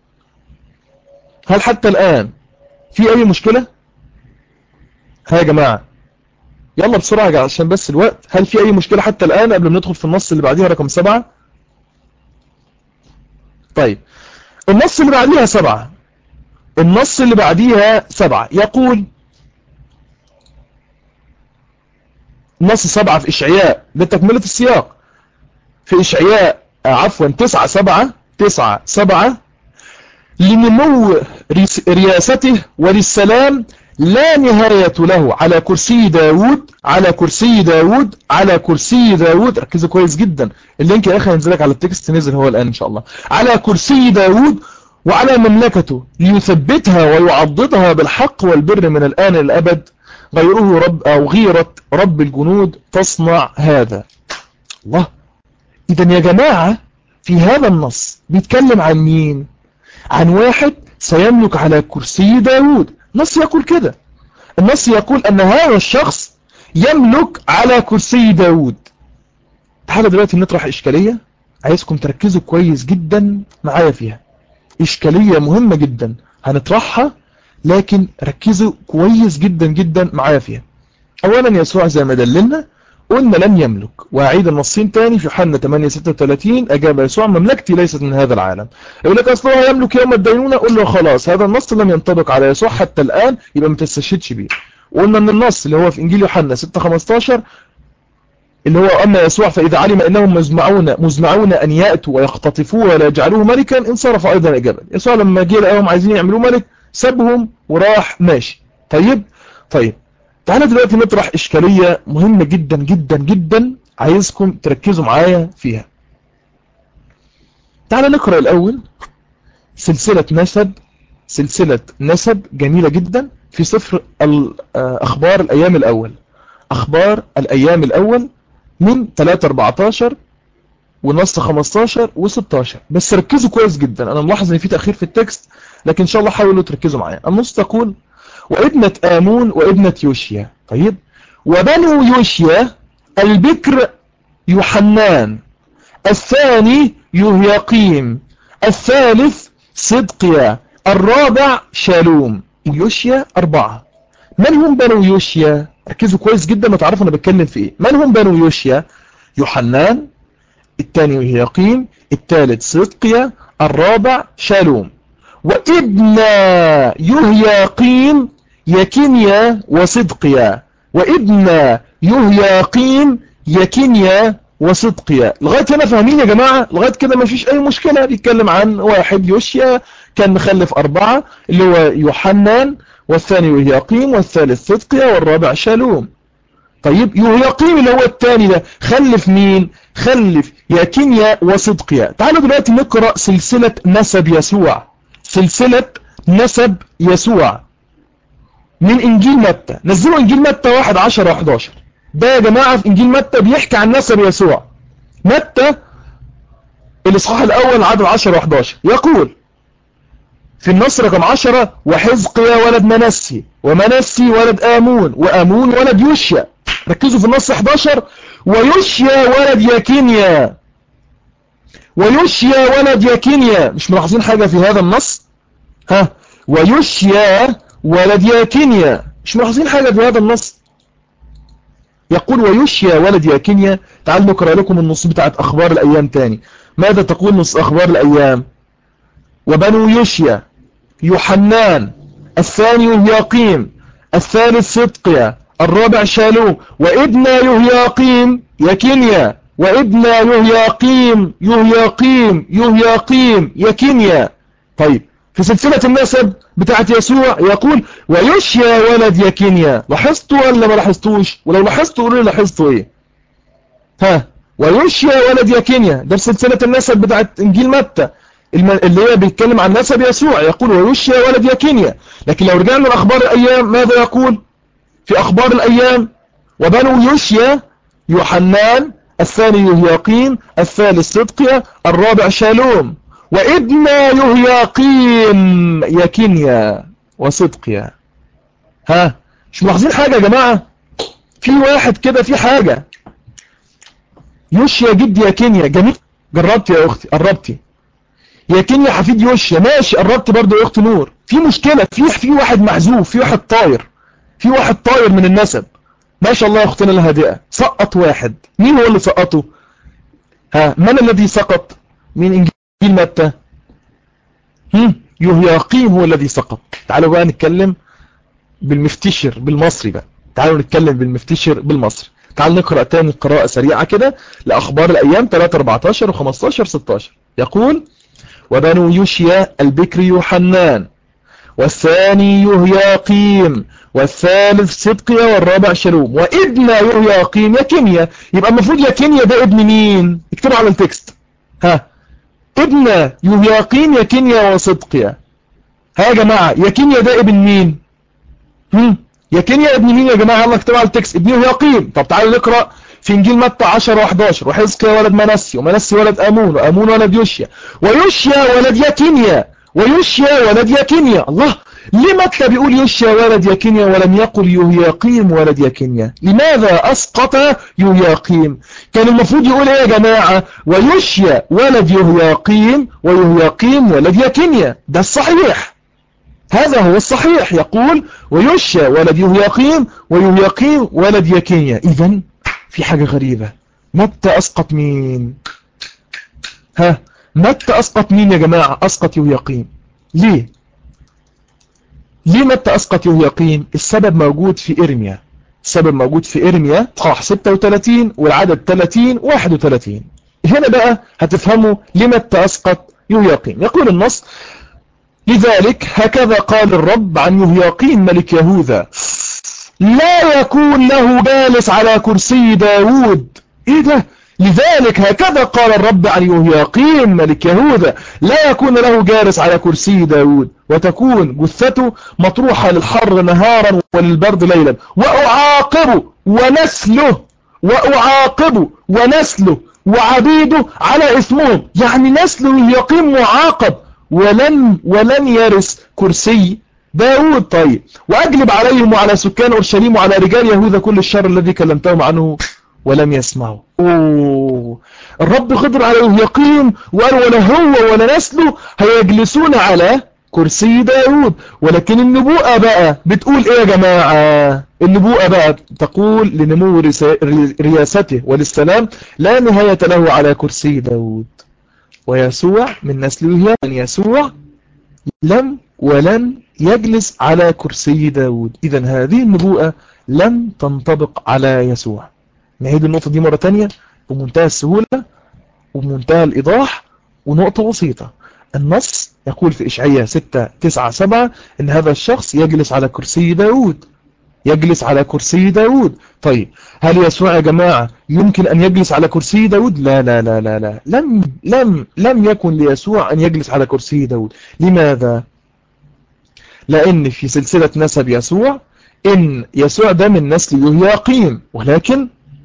A: هل حتى الآن في أي مشكلة؟ ها يا جماعة يلا بسرعة عشان بس الوقت. هل في أي مشكلة حتى الآن قبل ما ندخل في النص اللي بعديها رقم 7؟ طيب، النص اللي بعديها 7. النص اللي بعديها 7 يقول، نص 7 في إشعياء، ده تكملة السياق، في إشعياء 9:7 لنمو رياسته وللسلام لا نهاية له على كرسي داود، على كرسي داود، على كرسي داود. ركزوا كويس جدا، اللينك يا أخي هينزلك على التكست، نزل هو الآن إن شاء الله. على كرسي داود وعلى مملكته ليثبتها ويعضدها بالحق والبر من الآن إلى الأبد. غيره رب أو غيرة رب الجنود تصنع هذا. الله. إذن يا جماعة في هذا النص بيتكلم عن مين؟ عن واحد سيملك على كرسي داود. النص يقول كده، النص يقول أن هذا الشخص يملك على كرسي داود. تعالوا دلوقتي نطرح إشكالية عايزكم تركزوا كويس جدا معايا فيها. إشكالية مهمة جدا هنطرحها، لكن ركزوا كويس جدا جدا معايا فيها. أولا يسوع زي ما دللنا قلنا لن يملك. وأعيد النصين تاني في يوحنا 8:36 أجاب يسوع مملكتي ليست من هذا العالم. يقول لك أصله يملك يوم الدينونة، قل له خلاص هذا النص لم ينطبق على يسوع حتى الآن، يبقى ما تستشهدش بيه. وقلنا أن النص اللي هو في إنجيل يوحنا 6:15 اللي هو أما يسوع فإذا علم أنهم مزمعون أن يأتوا ويختطفوه ولا يجعلوه ملكا انصرف أيضا إجابا. يسوع لما جه لقاهم عايزين يعملوه ملك سابهم وراح ماشي. طيب تعالى دلوقتي نطرح إشكالية مهمة جدا جدا جدا، عايزكم تركزوا معايا فيها. تعالى نقرأ الأول سلسلة نسب جميلة جدا في سفر أخبار الأيام الأول. أخبار الأيام الأول من 3:14 ونص 15 و16. بس ركزوا كويس جدا، أنا ملاحظ إن في تأخير في التكست، لكن إن شاء الله حاولوا تركزوا معايا. النص تقول وابنة آمون وابنة يوشيا. طيب وبنو يوشيا البكر يوحنان، الثاني يهياقيم، الثالث صدقيا، الرابع شالوم. يوشيا 4. من هم بنو يوشيا؟ ركزوا كويس جدا وتعرفوا انا بتكلم في ايه. من هم بنو يوشيا؟ يوحنان، الثاني يهياقيم، الثالث صدقيا، الرابع شالوم. وابن يهياقيم يكنيا وصدقيا، وابن يهياقيم يكنيا وصدقيا. لغاية هنا فاهمين يا جماعة؟ لغاية كده ما فيش اي مشكلة. بيتكلم عن واحد يوشيا كان مخلف 4 اللي هو يوحنان، والثاني يهياقيم، والثالث صدقيا، والرابع شالوم. طيب يهياقيم اللي هو الثاني ده خلف مين؟ خلف يكنيا وصدقيا. تعالوا دلوقتي نقرأ سلسلة نسب يسوع. سلسلة نسب يسوع من إنجيل متى. نزلوا إنجيل متى 1:10 و11. ده يا جماعة في إنجيل متى بيحكي عن نسب يسوع. متى الإصحاح الأول عدد 10 و11 يقول في النص رقم 10 وحزقيا ولد منسي، ومنسي ولد آمون، وآمون ولد يوشيا. ركزوا في النص 11 ويوشيا ولد يكنيا، ويوشيا ولد يكنيا. مش ملاحظين حاجة في هذا النص؟ ويوشيا ولد يكنيا، مش ملاحظين حاجة في هذا النص؟ يقول ويوشيا ولد يكنيا. تعالوا نقرأ لكم النص بتاعت أخبار الأيام تاني. ماذا تقول نص أخبار الأيام؟ وبنو يوشيا يوحنان، الثاني يهياقيم، الثالث صدقيا، الرابع شالوم، وابن يهياقيم يكنيا، وابن يهياقيم يكنيا. طيب في سلسلة النسب بتاعت يسوع يقول ويوشيا ولد يكنيا. لاحظتوا ولا ما لاحظتوش؟ ولو لاحظتوا قولوا لي لاحظتوا ايه؟ ويوشيا ولد يكنيا ده في سلسلة النسب بتاعت انجيل متى اللي هي بيتكلم عن نسب يسوع. يقول ويوشيا ولد يكنيا. لكن لو رجعنا لأخبار الأيام ماذا يقول في أخبار الأيام؟ وبنو يوشيا يوحنان، الثاني يهياقيم، الثالث صدقيا، الرابع شالوم، وابن يهياقيم يكنيا وصدقيا. مش ملاحظين حاجة يا جماعة؟ في واحد كده في حاجة. يوشيا جد يكنيا. جميل، جربت يا أختي، قربتي. يكنيا حفيد يوشيا، ماشي، قربت برضو يا أخت نور. في مشكلة، في واحد محذوف، في واحد طاير من النسب. ما شاء الله يا أختنا الهادئة، سقط واحد. مين هو اللي سقطه؟ من الذي سقط من إنجيل متى؟ يهياقيم هو الذي سقط. تعالوا بقى نتكلم بالمفتشر بالمصري بقى. تعالوا نتكلم بالمفتشر بالمصري. تعالوا نقرأ تاني قراءة سريعة كده لأخبار الأيام 3:14 و15 16. يقول وبنو يوشيا البكر يوحنان، والثاني يهياقيم، والثالث صدقيا، والرابع شالوم، وابن يهياقيم يكنيا. يبقى المفروض يكنيا ده ابن مين؟ اكتبوا على التكست. ابن يهياقيم يكنيا وصدقيا. يا جماعة يكنيا ده ابن مين؟ يكنيا ابن مين يا جماعة؟ يلا اكتبوا على التكست. ابن يهياقيم. طب تعالوا نقرأ في انجيل متى 10 و11. وحزقيا ولد منسي، ومنسي ولد آمون، وآمون ولد يوشيا، ويوشيا ولد يكنيا، ويوشيا ولد يكنيا. الله، ليه متى بيقول يوشيا ولد يكنيا ولم يقل يهياقيم ولد يكنيا؟ لماذا أسقط يهياقيم؟ كان المفروض يقول ايه يا جماعة؟ ويوشيا ولد يهياقيم، ويهياقيم ولد يكنيا. ده الصحيح، هذا هو الصحيح. يقول ويوشيا ولد يهياقيم، ويهياقيم ولد يكنيا. إذن في حاجة غريبة، متى أسقط مين؟ متى أسقط مين يا جماعة؟ أسقط يهوياقيم. ليه متى أسقط يهوياقيم؟ السبب موجود في إرميا. السبب موجود في إرميا صح 36 والعدد 30 31. هنا بقى هتفهموا ليه متى أسقط يهوياقيم. يقول النص: لذلك هكذا قال الرب عن يهوياقيم ملك يهوذا: لا يكون له جالس على كرسي داود. ايه ده؟ لذلك هكذا قال الرب عن يهوياقيم ملك يهوذا: لا يكون له جالس على كرسي داود، وتكون جثته مطروحة للحر نهارا وللبرد ليلا، وأعاقبه ونسله وعبيده على اسمهم. يعني نسل يهوياقيم معاقب ولن يرث كرسي داود. طيب، وأجلب عليهم وعلى سكان أورشليم وعلى رجال يهوذا كل الشر الذي كلمتهم عنه ولم يسمعوا. الرب غضب على يهوياقيم وقال: ولا هو ولا نسله هيجلسون على كرسي داود. ولكن النبوءة بقى بتقول ايه يا جماعة؟ النبوءة بقى تقول: لنمو رياسته وللسلام لا نهاية له على كرسي داود، ويسوع من نسل يهوياقيم. يسوع ولن يجلس على كرسي داود. إذا هذه النبوءة لم تنطبق على يسوع. نعيد النقطة دي مرة تانية بمنتهى السهولة وبمنتهى الإيضاح، ونقطة بسيطة. النص يقول في إشعياء 6:9-7 إن هذا الشخص يجلس على كرسي داود. يجلس على كرسي داود. طيب، هل يسوع يا جماعة يمكن أن يجلس على كرسي داود؟ لا لا لا لا لا، لم يكن ليسوع أن يجلس على كرسي داود. لماذا؟ لأن في سلسلة نسب يسوع إن يسوع ده من نسل يهوياقيم، ولكن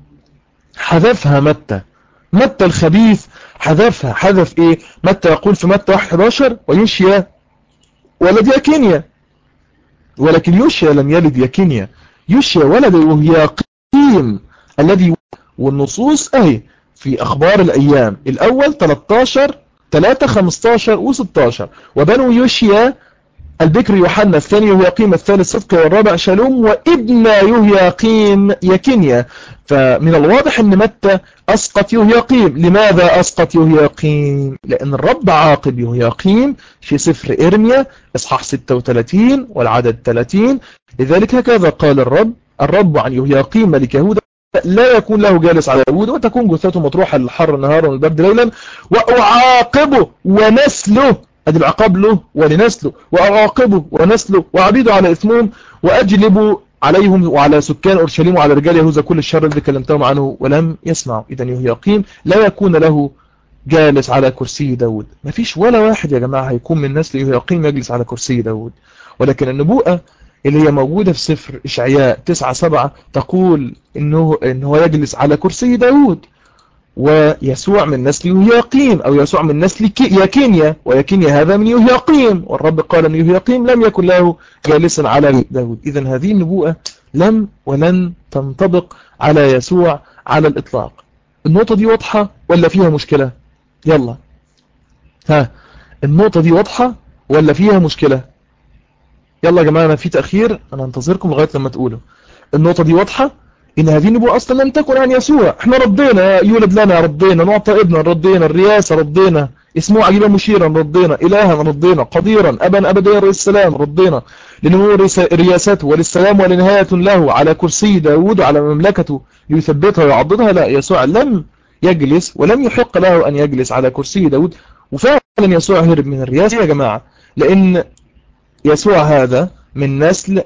A: حذفها متى الخبيث حذفها. حذف إيه؟ متى يقول في متى 1:11: ويوشيا ولد يكينيا. ولكن يوشيا لم يلد يكينيا، يوشيا ولد يهوياقيم الذي. والنصوص أهي في أخبار الأيام الأول 13 3 15 و16: وبنو يوشيا البكر يوحنا، الثاني يهوياقيم، الثالث صدقيا، والرابع شالوم، وابن يهوياقيم يكينيا. فمن الواضح ان متى اسقط يهوياقيم. لماذا اسقط يهوياقيم؟ لان الرب عاقب يهوياقيم في سفر إرميا اصحاح 36 والعدد 30: لذلك هكذا قال الرب عن يهوياقيم ملك يهوذا: لا يكون له جالس على داود، وتكون جثته مطروحة للحر نهارا والبرد ليلا، وأعاقبه ونسله. ادي العقاب له ولنسله، وأعاقبه ونسله وعبيده على اسمهم، وأجلب عليهم وعلى سكان أورشليم وعلى رجال يهوذا كل الشر الذي كلمتهم عنه ولم يسمعوا. إذا يهوياقيم لا يكون له جالس على كرسي داود. ما فيش ولا واحد يا جماعة هيكون من نسل يهوياقيم يجلس على كرسي داود. ولكن النبوءة اللي هي موجودة في سفر إشعياء 9:7 تقول إنه يجلس على كرسي داود، ويسوع من نسل يهوياقيم، أو يسوع من نسل يكينيا، ويكينيا هذا من يهوياقيم، والرب قال أن يهوياقيم لم يكن له جالسا على داود. إذن هذه النبوءة لم ولن تنطبق على يسوع على الإطلاق. النقطة دي واضحة ولا فيها مشكلة؟ يلا، النقطة دي واضحة ولا فيها مشكلة؟ يلا يا جماعة، أنا في تأخير، أنا انتظركم لغاية لما تقولوا. النقطة دي واضحة إن هذه النبوة أصلا لم تكن عن يسوع. احنا ردينا يولد لنا، ردينا نعطى ابنا، ردينا الرياسة، ردينا اسمه عجيبا مشيرا، ردينا إلها، ردينا قديرا أبا أبديا السلام، ردينا لنمو رياسته وللسلام ولنهاية له على كرسي داود وعلى مملكته ليثبتها ويعضدها. لا، يسوع لم يجلس ولم يحق له أن يجلس على كرسي داود. وفعلا يسوع هرب من الرياسة يا جماعة، لأن يسوع هذا من نسل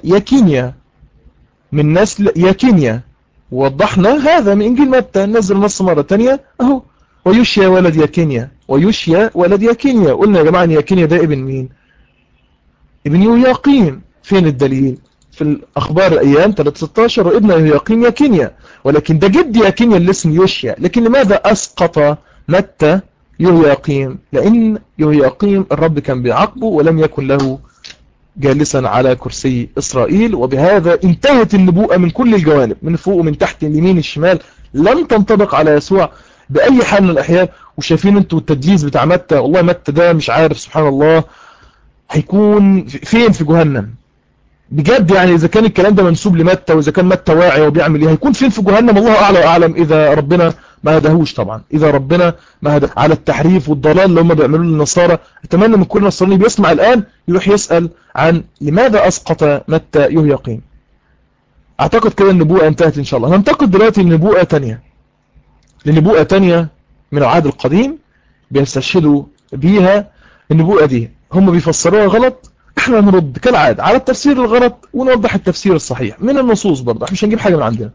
A: يكينيا، ووضحنا هذا من إنجيل متى. نزل نص مرة تانية أهو: ويوشيا ولد يكينيا. قلنا يا جماعة أن يكينيا ده ابن مين؟ ابن يهوياقيم. فين الدليل؟ في الأخبار الأيام 3:16: وابن يهوياقيم يكينيا. ولكن ده جد يكينيا اللي اسم يوشيا. لكن لماذا أسقط متى يهوياقيم؟ لأن يهوياقيم الرب كان بيعاقبه ولم يكن له جالسا على كرسي إسرائيل. وبهذا انتهت النبوءة من كل الجوانب، من فوق ومن تحت، اليمين الشمال، لم تنطبق على يسوع بأي حال من الأحيان. وشايفين انتوا التدليس بتاع متى؟ والله متى ده مش عارف، سبحان الله، هيكون فين؟ في جهنم. بجد يعني إذا كان الكلام ده منسوب لمتى، وإذا كان متى واعي وبيعمل إيه، هيكون فين في جهنم؟ الله أعلى وأعلم، إذا ربنا ما هدهوش طبعا، إذا ربنا ما هده على التحريف والضلال اللي هم بيعملوه للنصارى. أتمنى من كل نصراني بيسمع الآن يروح يسأل عن لماذا أسقط متى يهيقيم. أعتقد كده النبوءة انتهت إن شاء الله. هننتقل دلوقتي لنبوءة تانية، لنبوءة تانية من العهد القديم بيستشهدوا بيها. النبوءة دي هم بيفسروها غلط، احنا نرد كالعادة على التفسير الغلط ونوضح التفسير الصحيح من النصوص. برضه احنا مش هنجيب حاجة من عندنا،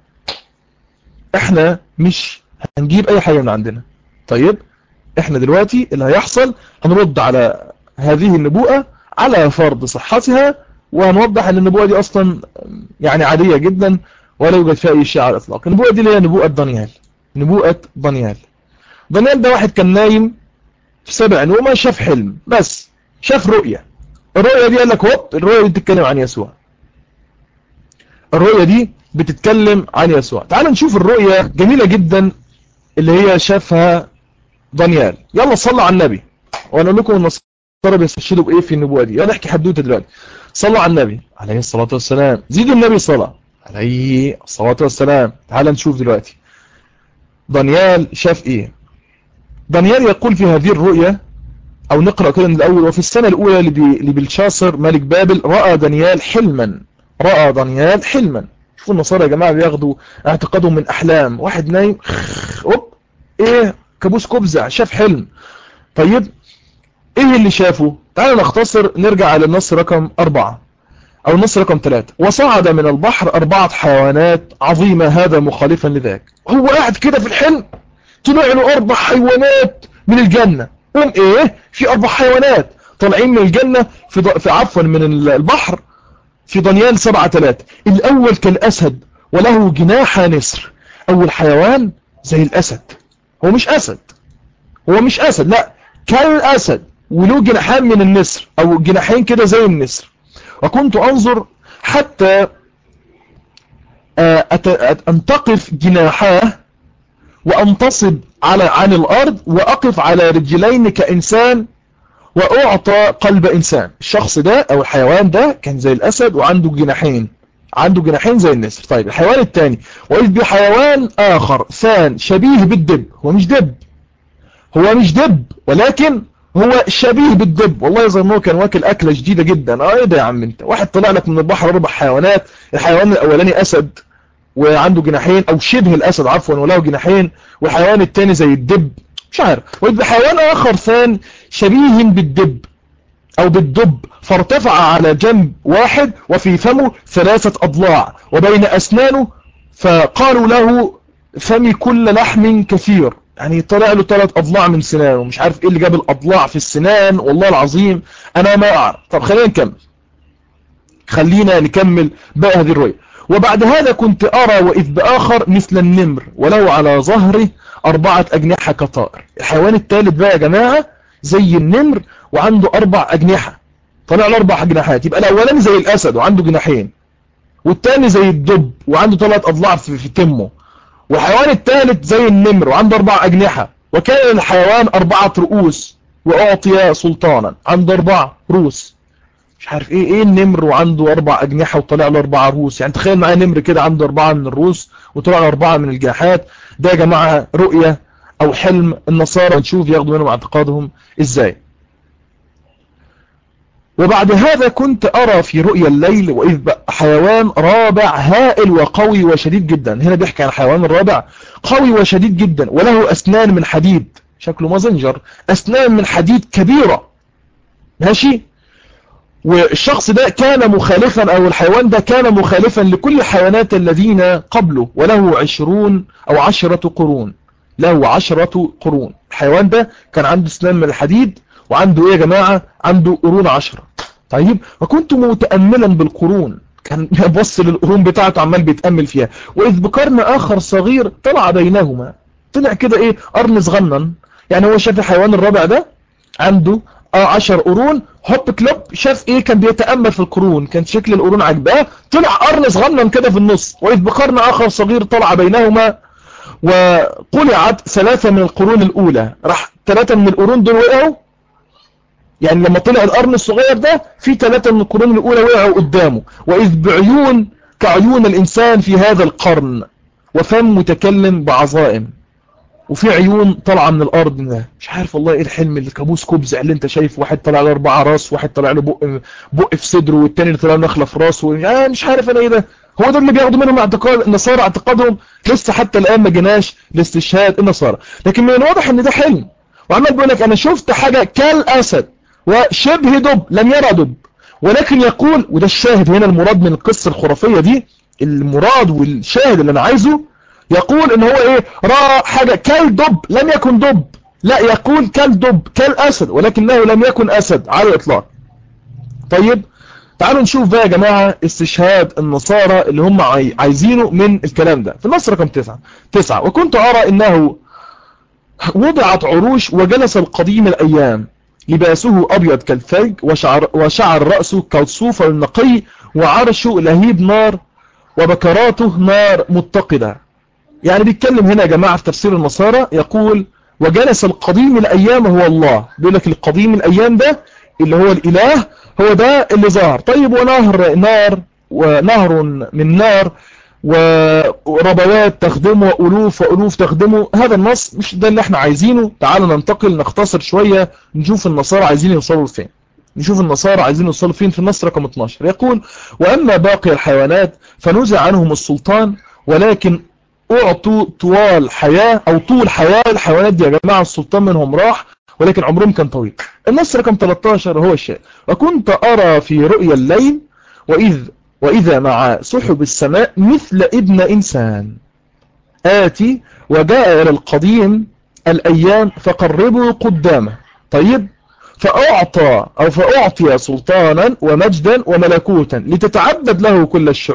A: احنا مش هنجيب اي حاجة من عندنا. طيب احنا دلوقتي اللي هيحصل هنرد على هذه النبوءة على فرض صحتها، وهنوضح ان النبوءة دي اصلا يعني عادية جدا ولا يوجد فيها اي شيء على الاطلاق. النبوءة دي اللي هي نبوءة دانيال. نبوءة دانيال. دانيال ده واحد كان نايم في 7 نومة، شاف حلم، بس شاف رؤية. الرؤية دي قال لك هوب، الرؤية دي بتتكلم عن يسوع. الرؤية دي بتتكلم عن يسوع. تعال نشوف الرؤية جميلة جدا اللي هي شافها دانيال. يلا صلوا على النبي وانا اقول لكم النصارى بيستشهدوا بايه في النبوة دي. يلا نحكي حدوته دلوقتي. صلوا على النبي عليه الصلاة والسلام، زيدوا النبي صلاة عليه الصلاة والسلام. تعال نشوف دلوقتي دانيال شاف ايه. دانيال يقول في هذه الرؤية، او نقرأ كده من الاول: وفي السنة الاولى لبلشاصر ملك بابل رأى دانيال حلما. رأى دانيال حلما. شوفوا النصارى يا جماعة بياخدوا اعتقادهم من احلام. واحد نايم اوب ايه، كابوس كبزة، شاف حلم. طيب ايه اللي شافه؟ تعالوا نختصر، نرجع على النص رقم 4 او النص رقم 3: وصعد من البحر 4 حيوانات عظيمة، هذا مخالفا لذاك. هو قاعد كده في الحلم طلع له 4 حيوانات من الجنة. ايه، في 4 حيوانات طالعين من الجنة في عفوا من البحر في دانيال 7:3. الاول كالاسد وله جناح نسر. اول حيوان زي الاسد، هو مش اسد، هو مش اسد، لا كالاسد وله جناحان من النسر، او جناحين كده زي النسر. وكنت انظر حتى انتقف جناحاه وانتصب عن الارض، واقف على رجلين كانسان، واعطى قلب انسان. الشخص ده او الحيوان ده كان زي الاسد وعنده جناحين، عنده جناحين زي النسر. طيب الحيوان الثاني: واذ بحيوان اخر ثان شبيه بالدب. هو مش دب، هو مش دب، ولكن هو شبيه بالدب. والله يظن كان واكل اكله جديده جدا. ايه ده يا عم انت؟ واحد طلع لك من البحر 4 حيوانات، الحيوان الاولاني اسد وعنده جناحين، او شبه الاسد عفوا وله جناحين، والحيوان الثاني زي الدب، مش عارف. واذ بحيوان اخر ثان شبيه بالدب او بالدب، فارتفع على جنب واحد، وفي فمه 3 أضلاع، وبين اسنانه، فقالوا له فمي كل لحم كثير. يعني طلع له 3 أضلاع من سنانه. مش عارف ايه اللي جاب الاضلاع في السنان، والله العظيم انا ما اعرف. طب خلينا نكمل بقى هذه الرؤية. وبعد هذا كنت أرى وإذ بآخر مثل النمر، وله على ظهره 4 أجنحة كطائر. الحيوان الثالث بقى يا جماعة زي النمر وعنده 4 أجنحة، طلع له 4 أجنحات. يبقى الأولاني زي الأسد وعنده جناحين، والثاني زي الدب وعنده 3 أضلاع في تمه، والحيوان الثالث زي النمر وعنده 4 أجنحة. وكان الحيوان 4 رؤوس، وأعطي سلطانا، عنده 4 رؤوس. مش عارف ايه النمر وعنده 4 أجنحة وطلع له 4 رؤوس. يعني تخيل معايا نمر كده عنده 4 من الرؤوس وطلع له 4 من الجناحات. ده يا جماعة رؤية او حلم النصارى، نشوف ياخدوا منهم اعتقادهم ازاي. وبعد هذا كنت أرى في رؤيا الليل وإذ حيوان رابع هائل وقوي وشديد جدا. هنا بيحكي عن الحيوان الرابع قوي وشديد جدا، وله أسنان من حديد، شكله مزنجر، أسنان من حديد كبيرة. ماشي. والشخص ده كان مخالفا، او الحيوان ده كان مخالفا لكل الحيوانات الذين قبله، وله 20 او 10 قرون. له 10 قرون. الحيوان ده كان عنده اسنان من الحديد، وعنده ايه يا جماعة؟ عنده قرون 10. طيب وكنت متأملا بالقرون، كان بص للقرون بتاعته عمال بيتأمل فيها. وإذ بقرن آخر صغير طلع بينهما. طلع كده ايه؟ قرن صغنن. يعني هو شاف الحيوان الرابع ده عنده 10 قرون، هوب كلوب شاف ايه؟ كان بيتأمل في القرون، كان شكل القرون عجباه، طلع قرن صغنن كده في النص. وإذ بقرن آخر صغير طلع بينهما، وقلعت 3 من القرون الأولى. راح 3 من القرون دول وقعوا، يعني لما طلع القرن الصغير ده في 3 من القرون الأولى وقعوا قدامه. وإذ بعيون كعيون الإنسان في هذا القرن، وفم متكلم بعظائم. وفي عيون طالعه من الارض. ده مش عارف والله ايه الحلم اللي كابوس كبزع اللي انت شايف، واحد طالع له 4 راس، واحد طالع له بق في صدره، والتاني اللي طالع له نخله في راسه. مش عارف انا ايه ده. هو ده اللي بياخدوا منهم اعتقاد النصارى، اعتقادهم لسه حتى الان ما جيناش لاستشهاد النصارى. لكن من الواضح ان ده حلم، وعمال بيقول لك انا شفت حاجه كالاسد وشبه دب، لم يرى دب، ولكن يقول، وده الشاهد هنا المراد من القصه الخرافيه دي، المراد والشاهد اللي انا عايزه، يقول ان هو ايه، رأى حاجة كالدب لم يكن دب. لا، يقول كالدب كالاسد، ولكنه لم يكن اسد على الاطلاق. طيب تعالوا نشوف بقى يا جماعة استشهاد النصارى اللي هم عايزينه من الكلام ده. في النص رقم 9: وكنت ارى انه وضعت عروش وجلس القديم الايام، لباسه ابيض كالثلج، وشعر رأسه كالصوف النقي، وعرشه لهيب نار، وبكراته نار متقدة. يعني بيتكلم هنا يا جماعة في تفسير النصارى، يقول وجلس القديم الأيام هو الله. بيقول لك القديم الأيام ده اللي هو الإله، هو ده اللي ظهر. طيب ونهر من نار، وربوات تخدمه، وألوف وألوف تخدمه. هذا النص مش ده اللي احنا عايزينه. تعالوا ننتقل نختصر شوية، نشوف النصارى عايزين يوصلوا فين. في النص رقم 12 يقول وأما باقي الحيوانات فنزع عنهم السلطان، ولكن اعطوا طول حياة الحيوانات دي يا جماعة السلطان منهم راح، ولكن عمرهم كان طويل. النص رقم 13 هو الشيء: وكنت أرى في رؤيا الليل وإذا مع سحب السماء مثل ابن إنسان آتي، وجاء إلى القديم الأيام فقربوا قدامه. طيب فأعطي سلطانا ومجدا وملكوتا لتتعبد له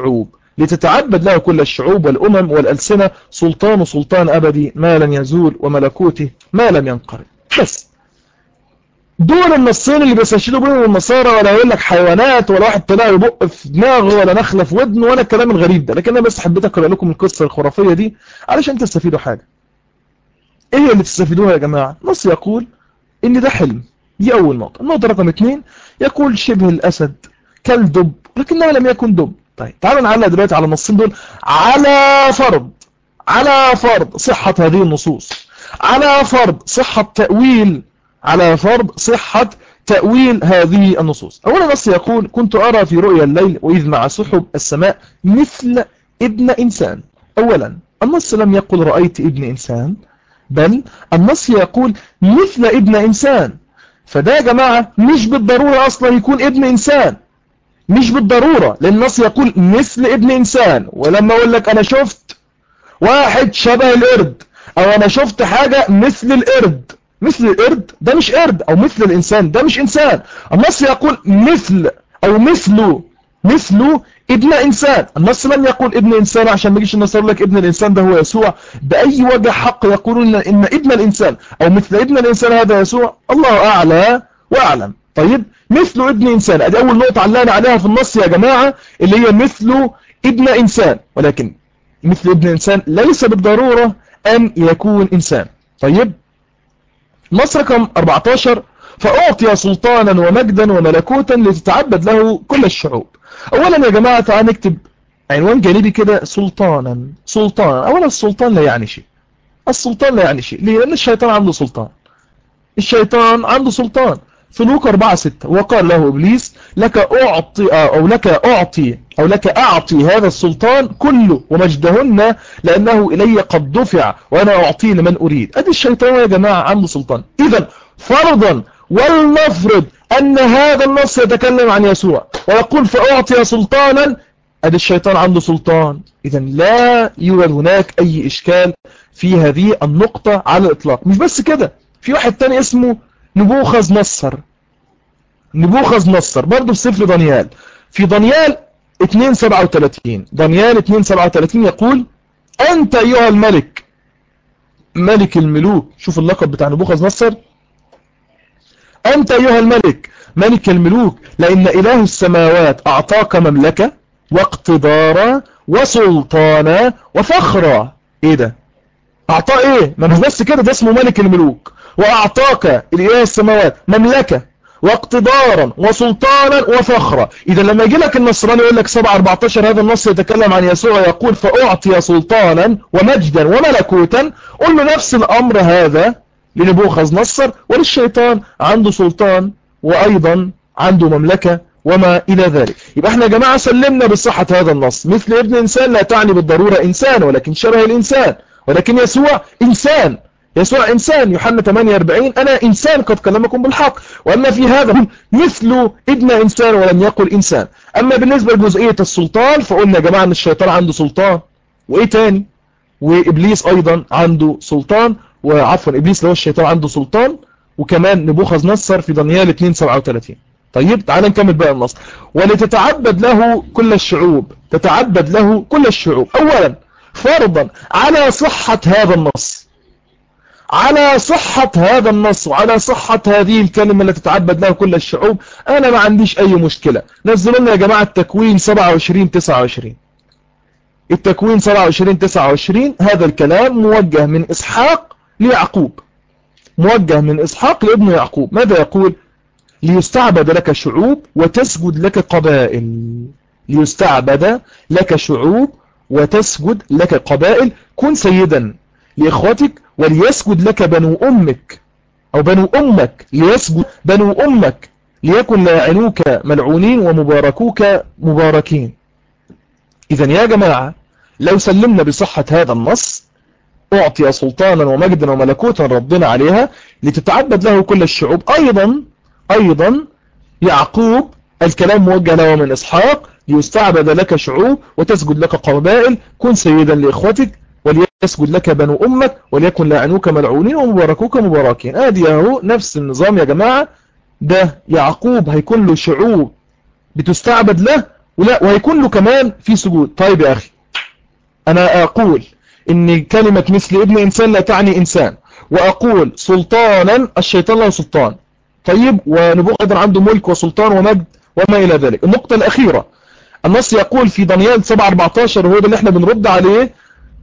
A: كل الشعوب والأمم والألسنة. سلطان أبدي ما لن يزول، وملكوته ما لم ينقرض. بس دول النصين اللي بيستشهدوا بيهم النصارى، ولا يقول لك حيوانات، ولا واحد طلع يبق في دماغه، ولا نخله في ودنه، ولا الكلام الغريب ده. لكن انا بس حبيت اقرا لكم القصه الخرافيه دي علشان تستفيدوا حاجه. ايه اللي تستفيدوها يا جماعه؟ نص يقول ان ده حلم، دي اول نقطه. النقطه رقم 2 يقول شبه الاسد كالدب لكنه لم يكن دب. طيب تعالوا نعلق دلوقتي على النصين دول على فرض صحة هذه النصوص، على فرض صحة تأويل هذه النصوص. أولا نص يقول كنت أرى في رؤيا الليل وإذ مع سحب السماء مثل ابن إنسان. أولا النص لم يقل رأيت ابن إنسان، بل النص يقول مثل ابن إنسان. فده يا جماعة مش بالضرورة أصلا يكون ابن إنسان، مش بالضرورة، لأن النص يقول مثل ابن إنسان. ولما أقول لك أنا شفت واحد شبه القرد، أو أنا شفت حاجة مثل القرد ده مش قرد، أو مثل الإنسان ده مش إنسان. النص يقول مثل أو مثله ابن إنسان. النص لم يقول ابن إنسان عشان ما يجيش النص يقول لك ابن الإنسان ده هو يسوع. بأي وجه حق يقولون إن ابن الإنسان أو مثل ابن الإنسان هذا يسوع؟ الله أعلى وأعلم. طيب مثل ابن إنسان، ادي أول نقطة علقنا عليها في النص يا جماعة، اللي هي مثل ابن إنسان. ولكن مثل ابن إنسان ليس بالضرورة أن يكون إنسان. طيب نص رقم 14 فأعطي سلطانا ومجدا وملكوتا لتتعبد له كل الشعوب. أولا يا جماعة تعال نكتب عنوان جانبي كده: سلطانا. أولا السلطان لا يعني شيء، ليه؟ لأن الشيطان عنده سلطان. في لوقا 4:6 وقال له إبليس لك أعطي هذا السلطان كله ومجدهن، لأنه إلي قد دفع وأنا أعطيه لمن أريد. أدي الشيطان يا جماعة عنده سلطان. إذا فرضا ولنفرض أن هذا النص يتكلم عن يسوع ويقول فأعطي سلطانا، أدي الشيطان عنده سلطان. إذا لا يوجد هناك أي إشكال في هذه النقطة على الإطلاق. مش بس كده، في واحد تاني اسمه نبوخذ نصر برضه في سفر دانيال، في دانيال 2:37 يقول أنت أيها الملك، ملك الملوك. شوف اللقب بتاع نبوخذ نصر: أنت أيها الملك ملك الملوك، لأن إله السماوات أعطاك مملكة واقتدارا وسلطانا وفخرا. إيه ده؟ أعطاه إيه؟ ما مش بس كده، ده اسمه ملك الملوك، وأعطاك الإله السماوات مملكة واقتدارا وسلطانا وفخرا. إذا لما يجي لك النصراني يقول لك 7:14 هذا النص يتكلم عن يسوع يقول فأعطي سلطانا ومجدا وملكوتا، قل له نفس الأمر هذا لنبوخذ نصر وللشيطان، عنده سلطان وأيضا عنده مملكة وما إلى ذلك. يبقى احنا يا جماعة سلمنا بصحة هذا النص. مثل ابن إنسان لا تعني بالضرورة إنسان ولكن شبه الإنسان، ولكن يسوع إنسان. يسوع إنسان. يوحنا 48 أنا إنسان قد كلمكم بالحق. وأما في هذا مثل ابن إنسان ولم يقل إنسان. أما بالنسبة لجزئية السلطان فقلنا يا جماعة أن الشيطان عنده سلطان، وإيه تاني؟ وإبليس أيضا عنده سلطان، وعفوا إبليس لو الشيطان عنده سلطان، وكمان نبوخذ نصر في دانيال 2:37. طيب تعال نكمل بقى النص. ولتتعبد له كل الشعوب، تتعبد له كل الشعوب. أولا فرضا على صحة هذا النص، على صحة هذا النص وعلى صحة هذه الكلمة التي تتعبد له كل الشعوب، أنا ما عنديش أي مشكلة. نزلوا لنا يا جماعة التكوين 27:29. التكوين 27:29 هذا الكلام موجه من إسحاق ليعقوب، موجه من إسحاق لابن يعقوب. ماذا يقول؟ ليستعبد لك شعوب وتسجد لك قبائل. ليستعبد لك شعوب وتسجد لك قبائل. كن سيدا لإخوتك وليسجد لك بنو أمك أو بنو أمك، ليسجد بنو أمك ليكن لاعنوك ملعونين ومباركوك مباركين. إذن يا جماعة لو سلمنا بصحة هذا النص أعطي سلطانا ومجدا وملكوتا ربنا عليها لتتعبد له كل الشعوب. أيضا يعقوب الكلام موجه له من إسحاق ليستعبد لك شعوب وتسجد لك قبائل. كن سيدا لإخوتك وليسجد لك بنو أمك وليكن لاعنوك ملعونين ومباركوك مباركين. ادي اهو نفس النظام يا جماعة. ده يعقوب هيكون له شعوب بتستعبد له وهيكون له كمان في سجود. طيب يا أخي أنا أقول إن كلمة مثل ابن إنسان لا تعني إنسان، وأقول سلطانا الشيطان له سلطان. طيب ونبوخذ عنده ملك وسلطان ومجد وما إلى ذلك. النقطة الأخيرة النص يقول في دانيال 7:14 وهو ده اللي احنا بنرد عليه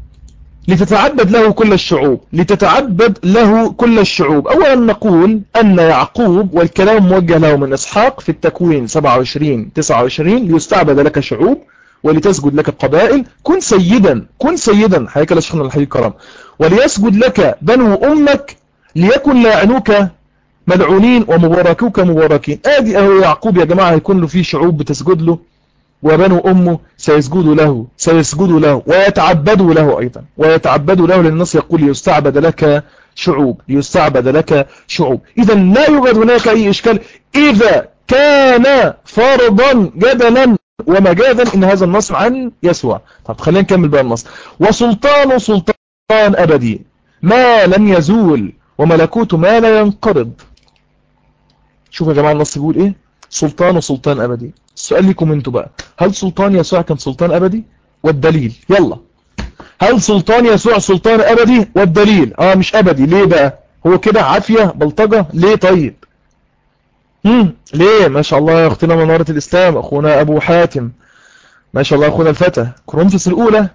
A: لتتعبد له كل الشعوب. لتتعبد له كل الشعوب. أولا نقول أن يعقوب والكلام موجه له من إسحاق في التكوين 27:29 ليستعبد لك شعوب ولتسجد لك قبائل. كن سيدا هيكل شيخنا الحي الكرام وليسجد لك بنو أمك ليكن لاعنوك ملعونين ومباركوك مباركين. ادي اهو يعقوب يا جماعة هيكون له فيه شعوب بتسجد له وبنو أمه سيسجدوا له ويتعبدوا له أيضا، ويتعبدوا له لأن النص يقول ليستعبد لك شعوب. إذا لا يوجد هناك أي إشكال إذا كان فرضا جدلا ومجازا إن هذا النص عن يسوع. طب خلينا نكمل بقى النص. وسلطان أبدي ما لم يزول وملكوته ما لا ينقرض. شوفوا يا جماعة النص بيقول إيه؟ سلطان أبدي. السؤال لكم انتوا بقى، هل سلطان يسوع كان سلطان أبدي؟ والدليل يلا. هل سلطان يسوع سلطان أبدي؟ والدليل مش أبدي. ليه بقى؟ هو كده عافية بلطجة؟ ليه طيب؟ ليه؟ ما شاء الله يا أختنا منارة الإسلام، أخونا أبو حاتم، ما شاء الله أخونا الفتى. كورنثوس الأولى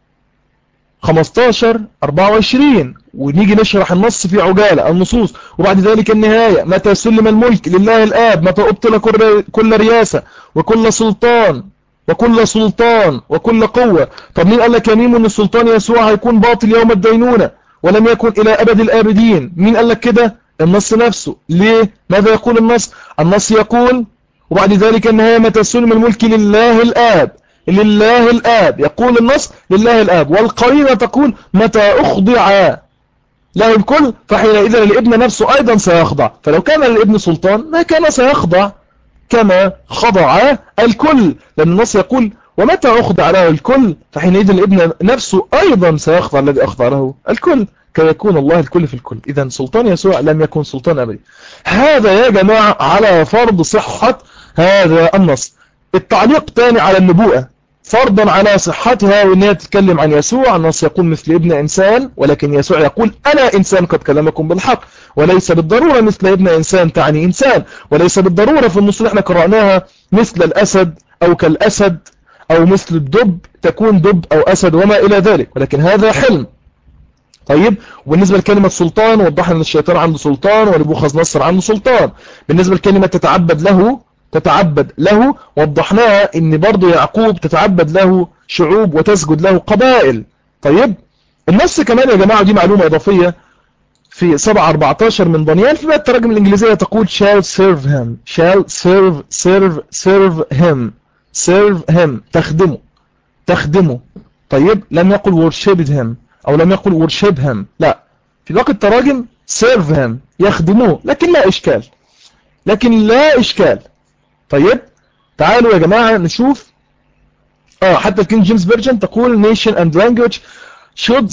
A: 15:24 ونيجي نشرح النص في عجالة النصوص. وبعد ذلك النهاية: متى سلم الملك لله الآب، متى أبطل كل رياسة وكل سلطان وكل قوة. طب مين قال لك يا ميمو ان السلطان يسوع هيكون باطل يوم الدينونة ولم يكن إلى أبد الآبدين؟ مين قال لك كده؟ النص نفسه. ليه؟ ماذا يقول النص؟ النص يقول وبعد ذلك النهاية: متى سلم الملك لله الآب. يقول النص لله الآب، والقرينة تقول متى أخضع له الكل فحينئذ الابن نفسه أيضا سيخضع. فلو كان للابن سلطان ما كان سيخضع كما خضع الكل، لأن النص يقول ومتى أخضع له الكل فحينئذ الابن نفسه أيضا سيخضع الذي أخضع له الكل كي يكون الله الكل في الكل. إذن سلطان يسوع لم يكن سلطان أبدي. هذا يا جماعة على فرض صحة هذا النص. التعليق تاني على النبوءة فرضا على صحتها وانها تتكلم عن يسوع. النص يقول مثل ابن إنسان، ولكن يسوع يقول أنا إنسان قد كلمكم بالحق. وليس بالضرورة مثل ابن إنسان تعني إنسان، وليس بالضرورة في النصوص اللي احنا قرأناها مثل الأسد أو كالأسد أو مثل الدب تكون دب أو أسد وما إلى ذلك، ولكن هذا حلم. طيب، وبالنسبة لكلمة سلطان وضحنا ان الشيطان عنده سلطان ونبوخذ نصر عنده سلطان. بالنسبة لكلمة تتعبد له وضحناها ان برضو يعقوب تتعبد له شعوب وتسجد له قبائل. طيب، النص كمان يا جماعة دي معلومة اضافية في 7:14 من دانيال في بقى التراجم الانجليزية تقول shall serve him تخدمه. طيب، لم يقل worshipped him او لم يقل worship him، لا، في باقي التراجم serve him يخدموه، لكن لا اشكال. طيب، تعالوا يا جماعة نشوف حتى الكينج جيمس فيرجن تقول nation and language should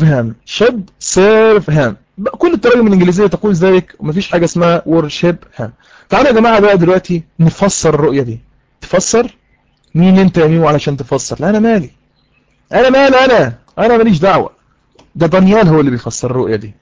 A: serve him. كل التراجم الانجليزية تقول ذلك، ومفيش حاجة اسمها worship him. تعالوا يا جماعة بقى دلوقتي نفسر الرؤية دي. تفسر مين انت يا ميمو علشان تفسر؟ لا، انا ماليش دعوة. ده دانيال هو اللي بيفسر الرؤية دي.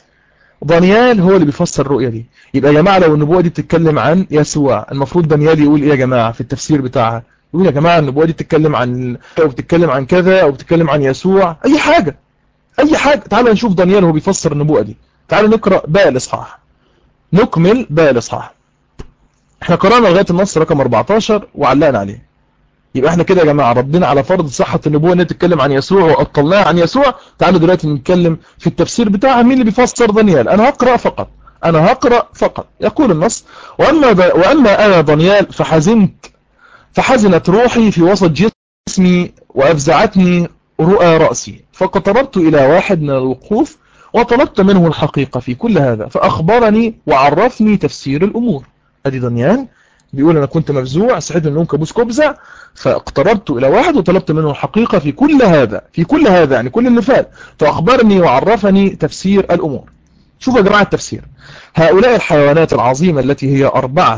A: يبقى يا جماعة لو النبوة دي بتتكلم عن يسوع، المفروض دانيال يقول ايه يا جماعة في التفسير بتاعها؟ يقول يا جماعة النبوة دي بتتكلم عن او بتتكلم عن كذا او بتتكلم عن يسوع، اي حاجة. تعالوا نشوف دانيال هو بيفسر النبوة دي. تعالوا نقرأ باقي الإصحاح، نكمل باقي الإصحاح. احنا قرأنا لغاية النص رقم 14 وعلقنا عليه. يبقى احنا كده يا جماعة ردنا على فرض صحة النبوة انها تتكلم عن يسوع وأطلناها عن يسوع. تعالوا دلوقتي نتكلم في التفسير بتاعها، مين اللي بيفسر دانيال. انا هقرأ فقط. يقول النص: وأما أنا دانيال فحزنت روحي في وسط جسمي وأفزعتني رؤى رأسي، فاقتربت إلى واحد من الوقوف وطلبت منه الحقيقة في كل هذا، فأخبرني وعرفني تفسير الأمور. أدي دانيال بيقول أنا كنت مفزوع، صحيت من النوم كابوس كبزع، فاقتربت إلى واحد وطلبت منه الحقيقة في كل هذا يعني كل اللي فات، فأخبرني وعرفني تفسير الأمور. شوفوا يا جماعة التفسير: هؤلاء الحيوانات العظيمة التي هي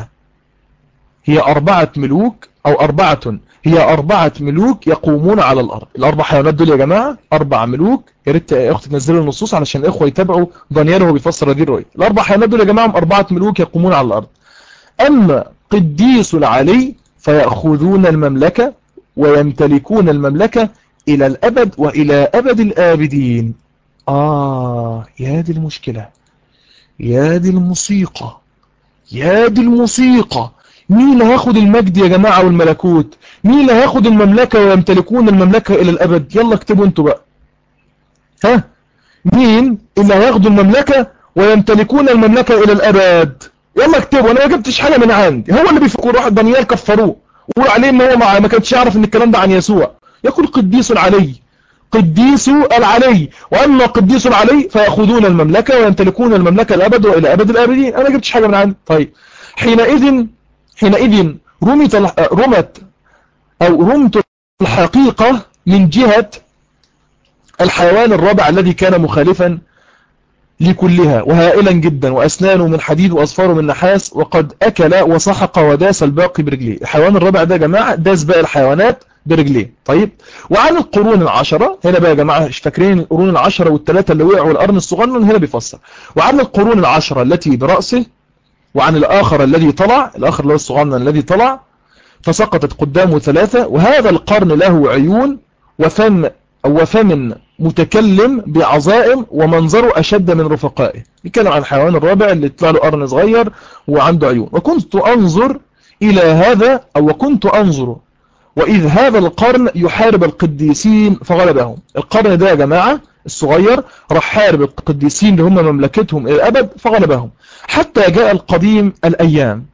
A: أربعة ملوك أو أربعة، هي 4 ملوك يقومون على الأرض. الأربع حيوانات دول يا جماعة 4 ملوك. يا ريت يا أختي تنزلوا النصوص علشان الإخوة يتابعوا دانيال وهو بيفسر هذه الرؤية. الأربع حيوانات دول يا جماعة 4 ملوك يقومون على الأرض. أما قديس العلي فيأخذون المملكة ويمتلكون المملكة إلى الأبد وإلى أبد الآبدين. يا دي المشكلة، يا دي الموسيقى. مين اللي هياخد المجد يا جماعة والملكوت؟ مين اللي هياخد المملكة ويمتلكون المملكة إلى الأبد؟ يلا اكتبوا انتوا بقى. مين اللي هياخدوا المملكة ويمتلكون المملكة إلى الأبد؟ يلا اكتبوا. أنا ما جبتش حاجة من عندي، هو اللي بيفكر. روح دانيال كفروه وقولوا عليه ان هو ما كانش يعرف ان الكلام ده عن يسوع. يقول قديس العلي، وأما قديس العلي فيأخذون المملكة ويمتلكون المملكة الأبد وإلى أبد الآبدين. أنا ما جبتش حاجة من عندي. طيب، حينئذ رمت الحقيقة من جهة الحيوان الرابع الذي كان مخالفا لكلها وهائلا جدا، وأسنانه من حديد وأصفاره من نحاس، وقد أكل وسحق وداس الباقي برجليه. الحيوان الرابع ده يا جماعة داس باقي الحيوانات برجليه. طيب، وعن القرون 10 هنا بقى يا جماعة، مش فاكرين القرون 10 والثلاثة اللي وقعوا والقرن الصغنن؟ هنا بيفسر: وعن القرون 10 التي برأسه، وعن الآخر الذي طلع، الآخر اللي هو الصغنن الذي طلع، فسقطت قدامه 3، وهذا القرن له عيون وفم متكلم بعظائم ومنظره أشد من رفقائه. بيتكلم عن الحيوان الرابع اللي طلع له قرن صغير وعنده عيون. وكنت أنظر وإذ هذا القرن يحارب القديسين فغلبهم. القرن ده يا جماعة الصغير راح حارب القديسين اللي هم مملكتهم إلى الأبد فغلبهم، حتى جاء القديم الأيام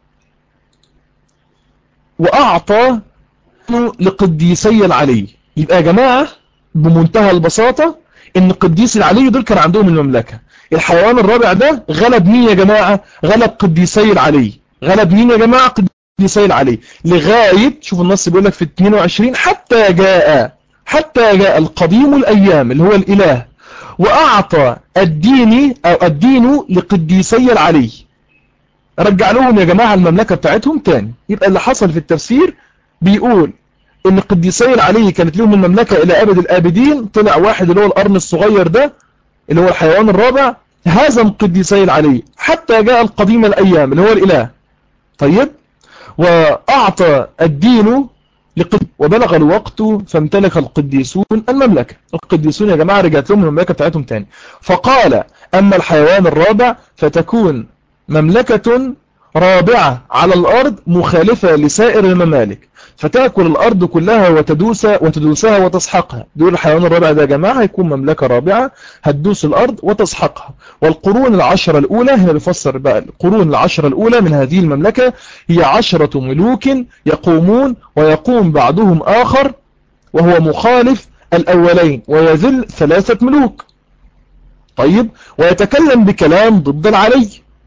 A: وأعطى لقديسي العلي. يبقى يا جماعة بمنتهى البساطة ان قديس العلي دول كان عندهم المملكة. الحيوان الرابع ده غلب مين يا جماعة؟ غلب قديسي العلي. غلب مين يا جماعة؟ قديسي العلي. لغاية شوف النص بيقول لك في 22: حتى جاء القديم الأيام اللي هو الإله وأعطى الدين لقديسي العلي. رجع لهم يا جماعة المملكة بتاعتهم تاني. يبقى اللي حصل في التفسير بيقول ان قديسي العلي كانت لهم المملكة الى ابد الابدين. طلع واحد اللي هو القرن الصغير ده اللي هو الحيوان الرابع، هزم قديسي العلي حتى جاء القديم الايام اللي هو الاله. طيب، واعطى الدين وبلغ الوقت فامتلك القديسون المملكة. القديسون يا جماعة رجعت لهم المملكة بتاعتهم تاني. فقال أما الحيوان الرابع فتكون مملكة رابعة على الأرض مخالفة لسائر الممالك فتأكل الأرض كلها وتدوسها وتسحقها. دول الحيوان الرابع ده يا جماعة هيكون مملكة رابعة هتدوس الأرض وتسحقها. والقرون العشرة الأولى، هنا بيفسر بقى القرون العشرة الأولى من هذه المملكة هي 10 ملوك يقومون ويقوم بعضهم آخر وهو مخالف الأولين ويذل 3 ملوك. طيب، ويتكلم بكلام ضد العلي.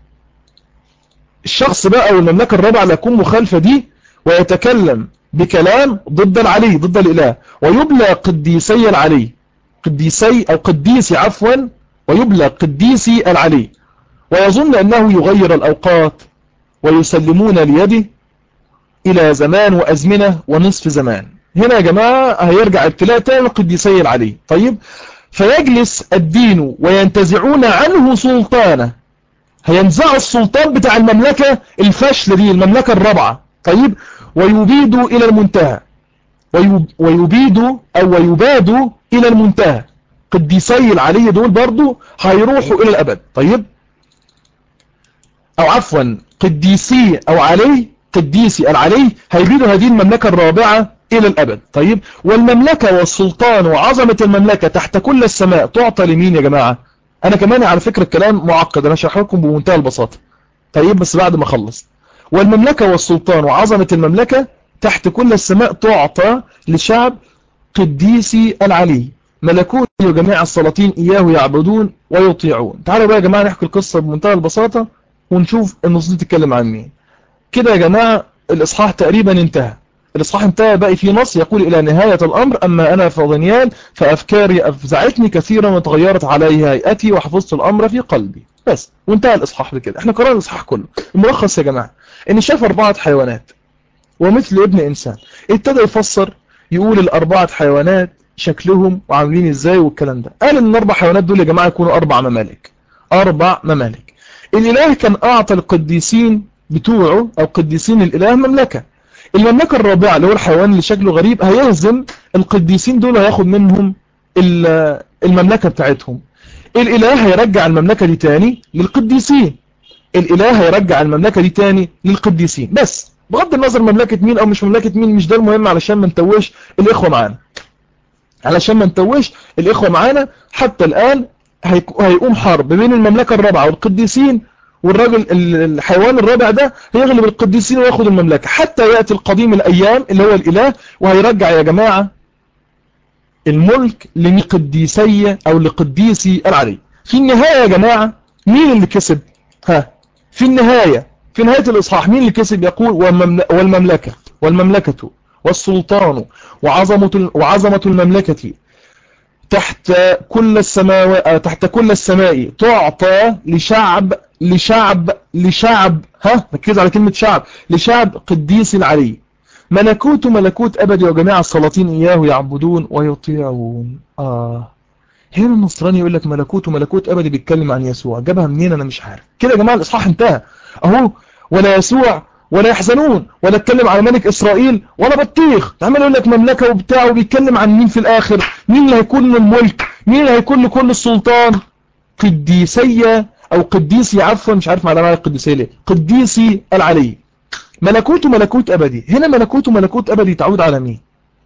A: الشخص بقى أو المملكة الرابعة اللي يكون مخالفة دي ويتكلم بكلام ضد العلي ضد الإله ويبلى قديسي العلي قديسي عفوا ويبلى قديسي العلي ويظن أنه يغير الأوقات ويسلمون ليده إلى زمان وأزمنة ونصف زمان. هنا يا جماعة هيرجع ابتلاء تاني قديسي العلي. طيب، فيجلس الدين وينتزعون عنه سلطانه. هينزع السلطان بتاع المملكة الفاشلة دي المملكة الرابعة. طيب، ويبيدوا إلى المنتهى ويبادوا إلى المنتهى. قديسي العلي دول برضو هيروحوا إلى الأبد. طيب، أو عفوا قديسي العلي هيبيدوا هذه المملكة الرابعة إلى الأبد. طيب، والمملكة والسلطان وعظمة المملكة تحت كل السماء تعطى لمين يا جماعة؟ أنا كمان على فكرة الكلام معقد، أنا شرح لكم بمنتهى البساطة. طيب، بس بعد ما أخلص. والمملكة والسلطان وعظمة المملكة تحت كل السماء تعطى لشعب قديسي العلي ملكوت جميع السلاطين إياه يعبدون ويطيعون. تعالوا بقى يا جماعة نحكي القصة بمنتهى البساطة ونشوف النصوص دي تتكلم عن مين. كده يا جماعة الإصحاح تقريبا انتهى. الإصحاح انتهى، باقي في نص يقول إلى نهاية الأمر أما أنا فضنيان فأفكاري أفزعتني كثيرا وتغيرت علي هيئتي وحفظت الأمر في قلبي. بس، وانتهى الإصحاح بكده. احنا قرأنا الإصحاح كله. الملخص يا جماعة إن شاف 4 حيوانات ومثل ابن إنسان. ابتدى يفسر يقول ال4 حيوانات شكلهم وعاملين إزاي والكلام ده. قال إن ال4 حيوانات دول يا جماعة يكونوا 4 ممالك. 4 ممالك. الإله كان أعطى القديسين بتوعه أو قديسين الإله المملكة الرابعة اللي هو الحيوان اللي شكله غريب هيهزم القديسين دول وياخد منهم المملكة بتاعتهم. الإله هيرجع المملكة دي تاني للقديسين. بس بغض النظر مملكة مين أو مش مملكة مين مش ده المهم، علشان ما نتوش الإخوة معانا. حتى الآن هيقوم حرب بين المملكة الرابعة والقديسين، والراجل الحيوان الرابع ده هيغلب القديسين وياخد المملكة حتى يأتي القديم الأيام اللي هو الإله وهيرجع يا جماعة الملك لقديسي أو لقديسي العلي. في النهاية يا جماعة مين اللي كسب؟ في نهاية الإصحاح مين اللي كسب؟ يقول والمملكة والسلطان وعظمة المملكة تحت كل السماء تعطى لشعب ركز على كلمة شعب، لشعب قديس العلي ملكوت أبدي وجميع السلاطين إياه يعبدون ويطيعون. هنا النصراني يقول لك ملكوت أبدي بيتكلم عن يسوع. جابها منين؟ أنا مش عارف. كده يا جماعة الإصحاح انتهى أهو. ولا يسوع ولا يحزنون ولا اتكلم على ملك إسرائيل ولا بطيخ. عمال يقول لك مملكة وبتاع، وبيتكلم عن مين في الآخر؟ مين اللي هيكون له الملك؟ مين اللي هيكون لكل السلطان؟ قديسية أو قديسي عفوا، مش عارف معنى القديسية ليه، قديسي العلي ملكوت أبدي. هنا ملكوت أبدي تعود على مين؟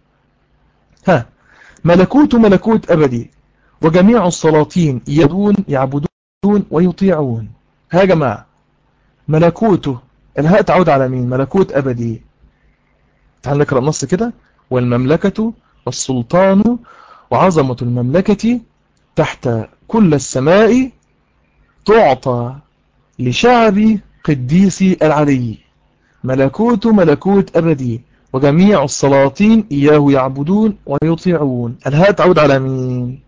A: ملكوت أبدي وجميع السلاطين يعبدون ويطيعون. يا جماعة ملكوته الهاء تعود على مين؟ ملكوت أبدي. تعال نقرأ النص كده. والمملكة والسلطان وعظمة المملكة تحت كل السماء تعطى لشعب قديسي العلي ملكوت أبدي وجميع السلاطين إياه يعبدون ويطيعون. الهاء تعود على مين؟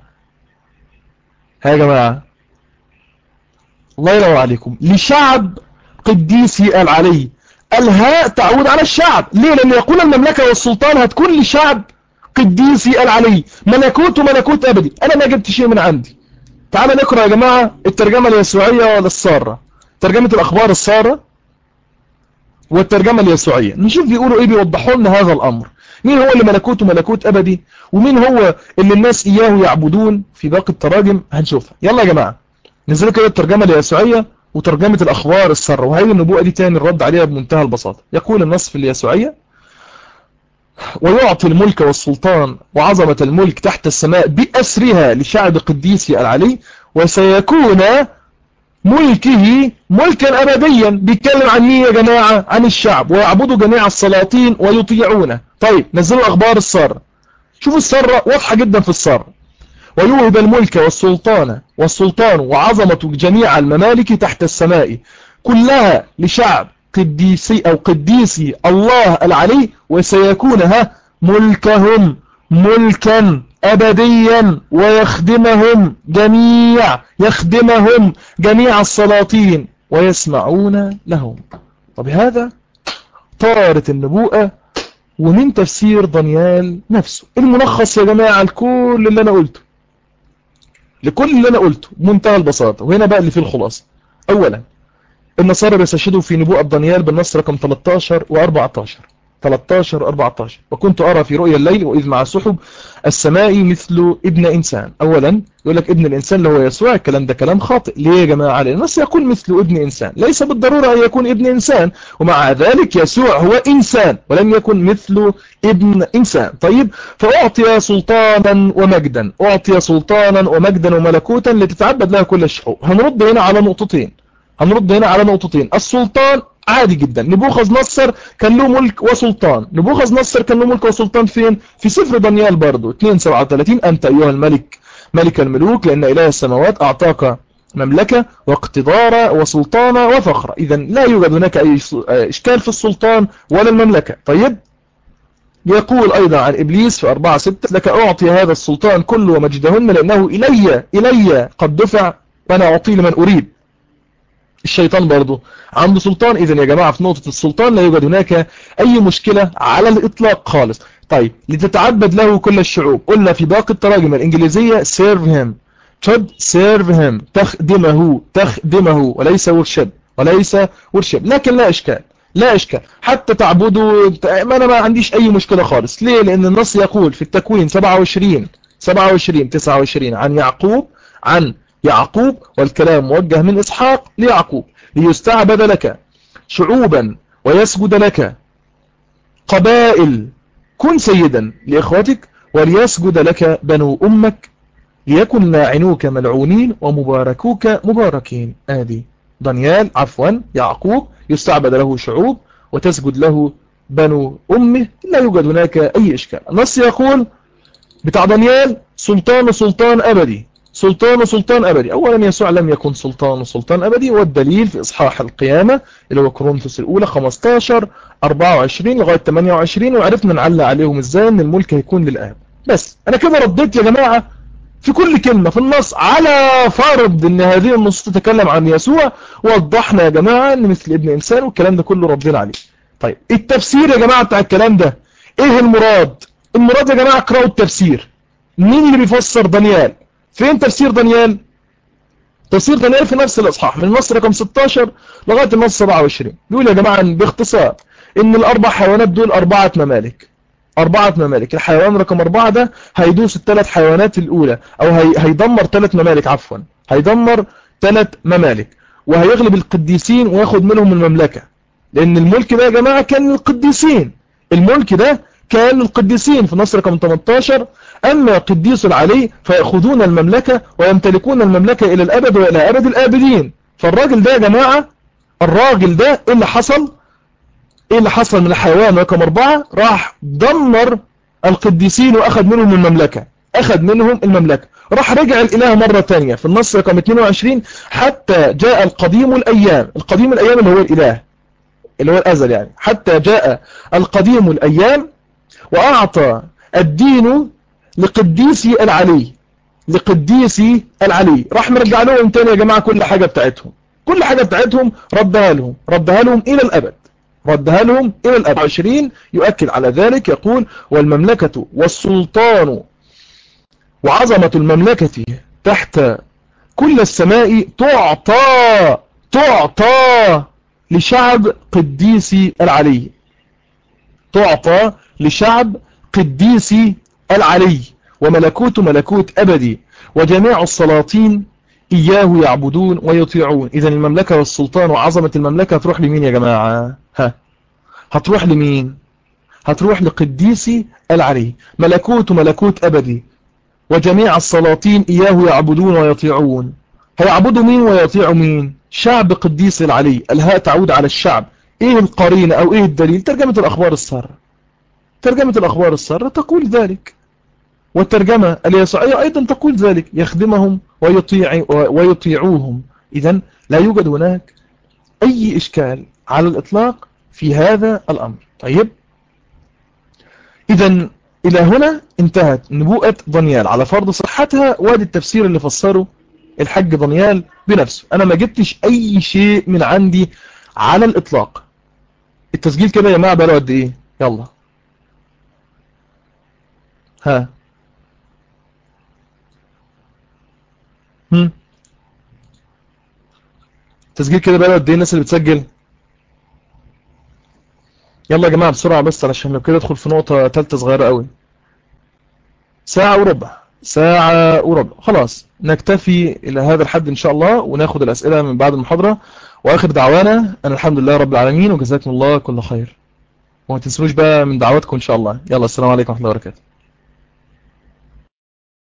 A: يا جماعة الله ينور عليكم. لشعب قديسي العلي. الهاء تعود على الشعب. ليه؟ لأن يقول المملكة والسلطان هتكون لشعب قديسي العلي ملكوت أبدي. أنا ما جبت شيء من عندي. تعال نقرأ يا جماعة الترجمة اليسوعية للسارة، ترجمة الأخبار السارة، والترجمة اليسوعية. نشوف بيقولوا ايه، بيوضحوا لنا هذا الامر. مين هو اللي ملكوته ملكوت ابدي، ومين هو اللي الناس اياه يعبدون في باقي التراجم هنشوفها. يلا يا جماعة نزلوا كده الترجمة اليسوعية وترجمة الاخبار السارة، وهي النبوءة دي تاني الرد عليها بمنتهى البساطة. يقول النص في اليسوعية: ويعطي الملك والسلطان وعظمة الملك تحت السماء بأسرها لشعب قديسي العلي، وسيكون ملكه ملكا أبديا. بيتكلم عن مين يا جماعة؟ عن الشعب. ويعبدوا جميع السلاطين ويطيعونه. طيب نزلوا أخبار السارة، شوفوا السارة واضحة جدا في السارة: ويوهب الملك والسلطان وعظمة جميع الممالك تحت السماء كلها لشعب قديسي الله العلي، وسيكون ملكهم ملكا أبديا، ويخدمهم جميع السلاطين ويسمعون لهم. طب هذا طارت النبوءة ومن تفسير دانيال نفسه. الملخص يا جماعة لكل اللي أنا قلته بمنتهى البساطة، وهنا بقى اللي فيه الخلاصة. أولا النصارى بيستشهدوا في نبوءة دانيال بالنص رقم 13 و14. وكنت أرى في رؤيا الليل وإذ مع سحب السماء مثل ابن إنسان. أولا يقول لك ابن الإنسان اللي هو يسوع، الكلام ده كلام خاطئ. ليه يا جماعة؟ لأن النص يقول مثل ابن إنسان، ليس بالضرورة أن يكون ابن إنسان، ومع ذلك يسوع هو إنسان ولم يكن مثل ابن إنسان. طيب، فأعطي سلطانا ومجدا وملكوتا لتتعبد لها كل الشعوب. هنرد هنا على نقطتين. السلطان عادي جدا، نبوخذ نصر كان له ملك وسلطان فين؟ في سفر دانيال برضو 2:37: أنت أيها الملك ملك الملوك، لأن إله السماوات أعطاك مملكة واقتدارا وسلطانا وفخرا. إذا لا يوجد هناك أي إشكال في السلطان ولا المملكة. طيب، يقول أيضا عن إبليس في 4:6: لك أعطي هذا السلطان كله ومجدهن، لأنه إلي قد دفع وأنا أعطيه لمن أريد. الشيطان برضو عنده سلطان. إذن يا جماعة في نقطة السلطان لا يوجد هناك أي مشكلة على الإطلاق خالص. طيب، لتتعبد له كل الشعوب، قلنا في باقي التراجم الإنجليزية serve him، تخدمه وليس worship. لكن لا إشكال حتى تعبدوا، ما عنديش أي مشكلة خالص. ليه؟ لأن النص يقول في التكوين 27-29 عن يعقوب، والكلام موجه من إسحاق ليعقوب: ليستعبد لك شعوبا ويسجد لك قبائل، كن سيدا لإخوتك وليسجد لك بنو أمك، ليكن لاعنوك ملعونين ومباركوك مباركين. آدي يعقوب يستعبد له شعوب وتسجد له بنو أمه، لا يوجد هناك أي إشكال. النص يقول بتاع دانيال سلطان أبدي. أولا يسوع لم يكن سلطان أبدي، والدليل في إصحاح القيامة اللي هو كورنثوس الأولى 15:24 لغاية 28، وعرفنا نعلق عليهم إزاي أن الملك هيكون للآب. بس أنا كده رديت يا جماعة في كل كلمة في النص، على فرض أن هذه النصوص تتكلم عن يسوع. وضحنا يا جماعة أن مثل ابن إنسان، والكلام ده كله ردينا عليه. طيب، التفسير يا جماعة بتاع الكلام ده إيه المراد يا جماعة؟ اقرأوا التفسير. مين اللي بيفسر دانيال؟ فين تفسير دانيال؟ تفسير دانيال في نفس الإصحاح من النص رقم 16 لغاية النص 27. بيقول يا جماعة باختصار إن الأربع حيوانات دول أربعة ممالك. الحيوان رقم 4 ده هيدوس الثلاث حيوانات الأولى، أو هيدمر 3 ممالك، هيدمر 3 ممالك، وهيغلب القديسين وياخد منهم المملكة. لأن الملك ده يا جماعة كان للقديسين في النص رقم 18: أما قديس العلي فيأخذون المملكة ويمتلكون المملكة إلى الأبد وإلى أبد الآبدين. فالراجل ده يا جماعة، إيه اللي حصل من الحيوان رقم 4؟ راح دمر القديسين وأخذ منهم المملكة. راح رجع الإله مرة تانية في النص رقم 22: حتى جاء القديم الأيام اللي هو الإله اللي هو الأزل يعني. حتى جاء القديم الأيام وأعطى الدين لقديسي العلي. راح مرجع لهم تاني يا جماعة كل حاجة بتاعتهم ردها لهم إلى الأبد. 20 يؤكد على ذلك، يقول: والمملكة والسلطان وعظمة المملكة تحت كل السماء تعطى لشعب قديسي العلي، تعطى لشعب قديسي العلي، وملكوت ملكوت أبدي، وجميع السلاطين إياه يعبدون ويطيعون. إذا المملكة والسلطان وعظمة المملكة هتروح لمين يا جماعة؟ هتروح لمين؟ هتروح لقديسي العلي. ملكوت ملكوت أبدي، وجميع السلاطين إياه يعبدون ويطيعون. هيعبدوا مين ويطيعوا مين؟ شعب قديس العلي. الهاء تعود على الشعب. ايه القرينة او ايه الدليل؟ ترجمة الاخبار السارة. ترجمة الاخبار السارة تقول ذلك، والترجمة اليسوعية ايضا تقول ذلك، يخدمهم ويطيعوهم. اذا لا يوجد هناك اي اشكال على الاطلاق في هذا الامر. طيب، اذا الى هنا انتهت نبوءة دانيال على فرض صحتها، وادي التفسير اللي فسره الحاج دانيال بنفسه. انا ما جبتش اي شيء من عندي على الاطلاق. التسجيل كده يا جماعه بقاله قد ايه؟ يلا ها التسجيل كده بقاله قد ايه الناس اللي بتسجل؟ يلا يا جماعه بسرعه بس، علشان لو كده ادخل في نقطه ثالثه صغيره قوي. ساعه وربع، ساعه وربع. خلاص نكتفي الى هذا الحد ان شاء الله، وناخد الاسئله من بعد المحاضره. واخر دعوانا ان الحمد لله رب العالمين، وجزاكم الله كل خير. وما تنسوش بقى من دعواتكم ان شاء الله. يلا السلام عليكم ورحمه الله وبركاته.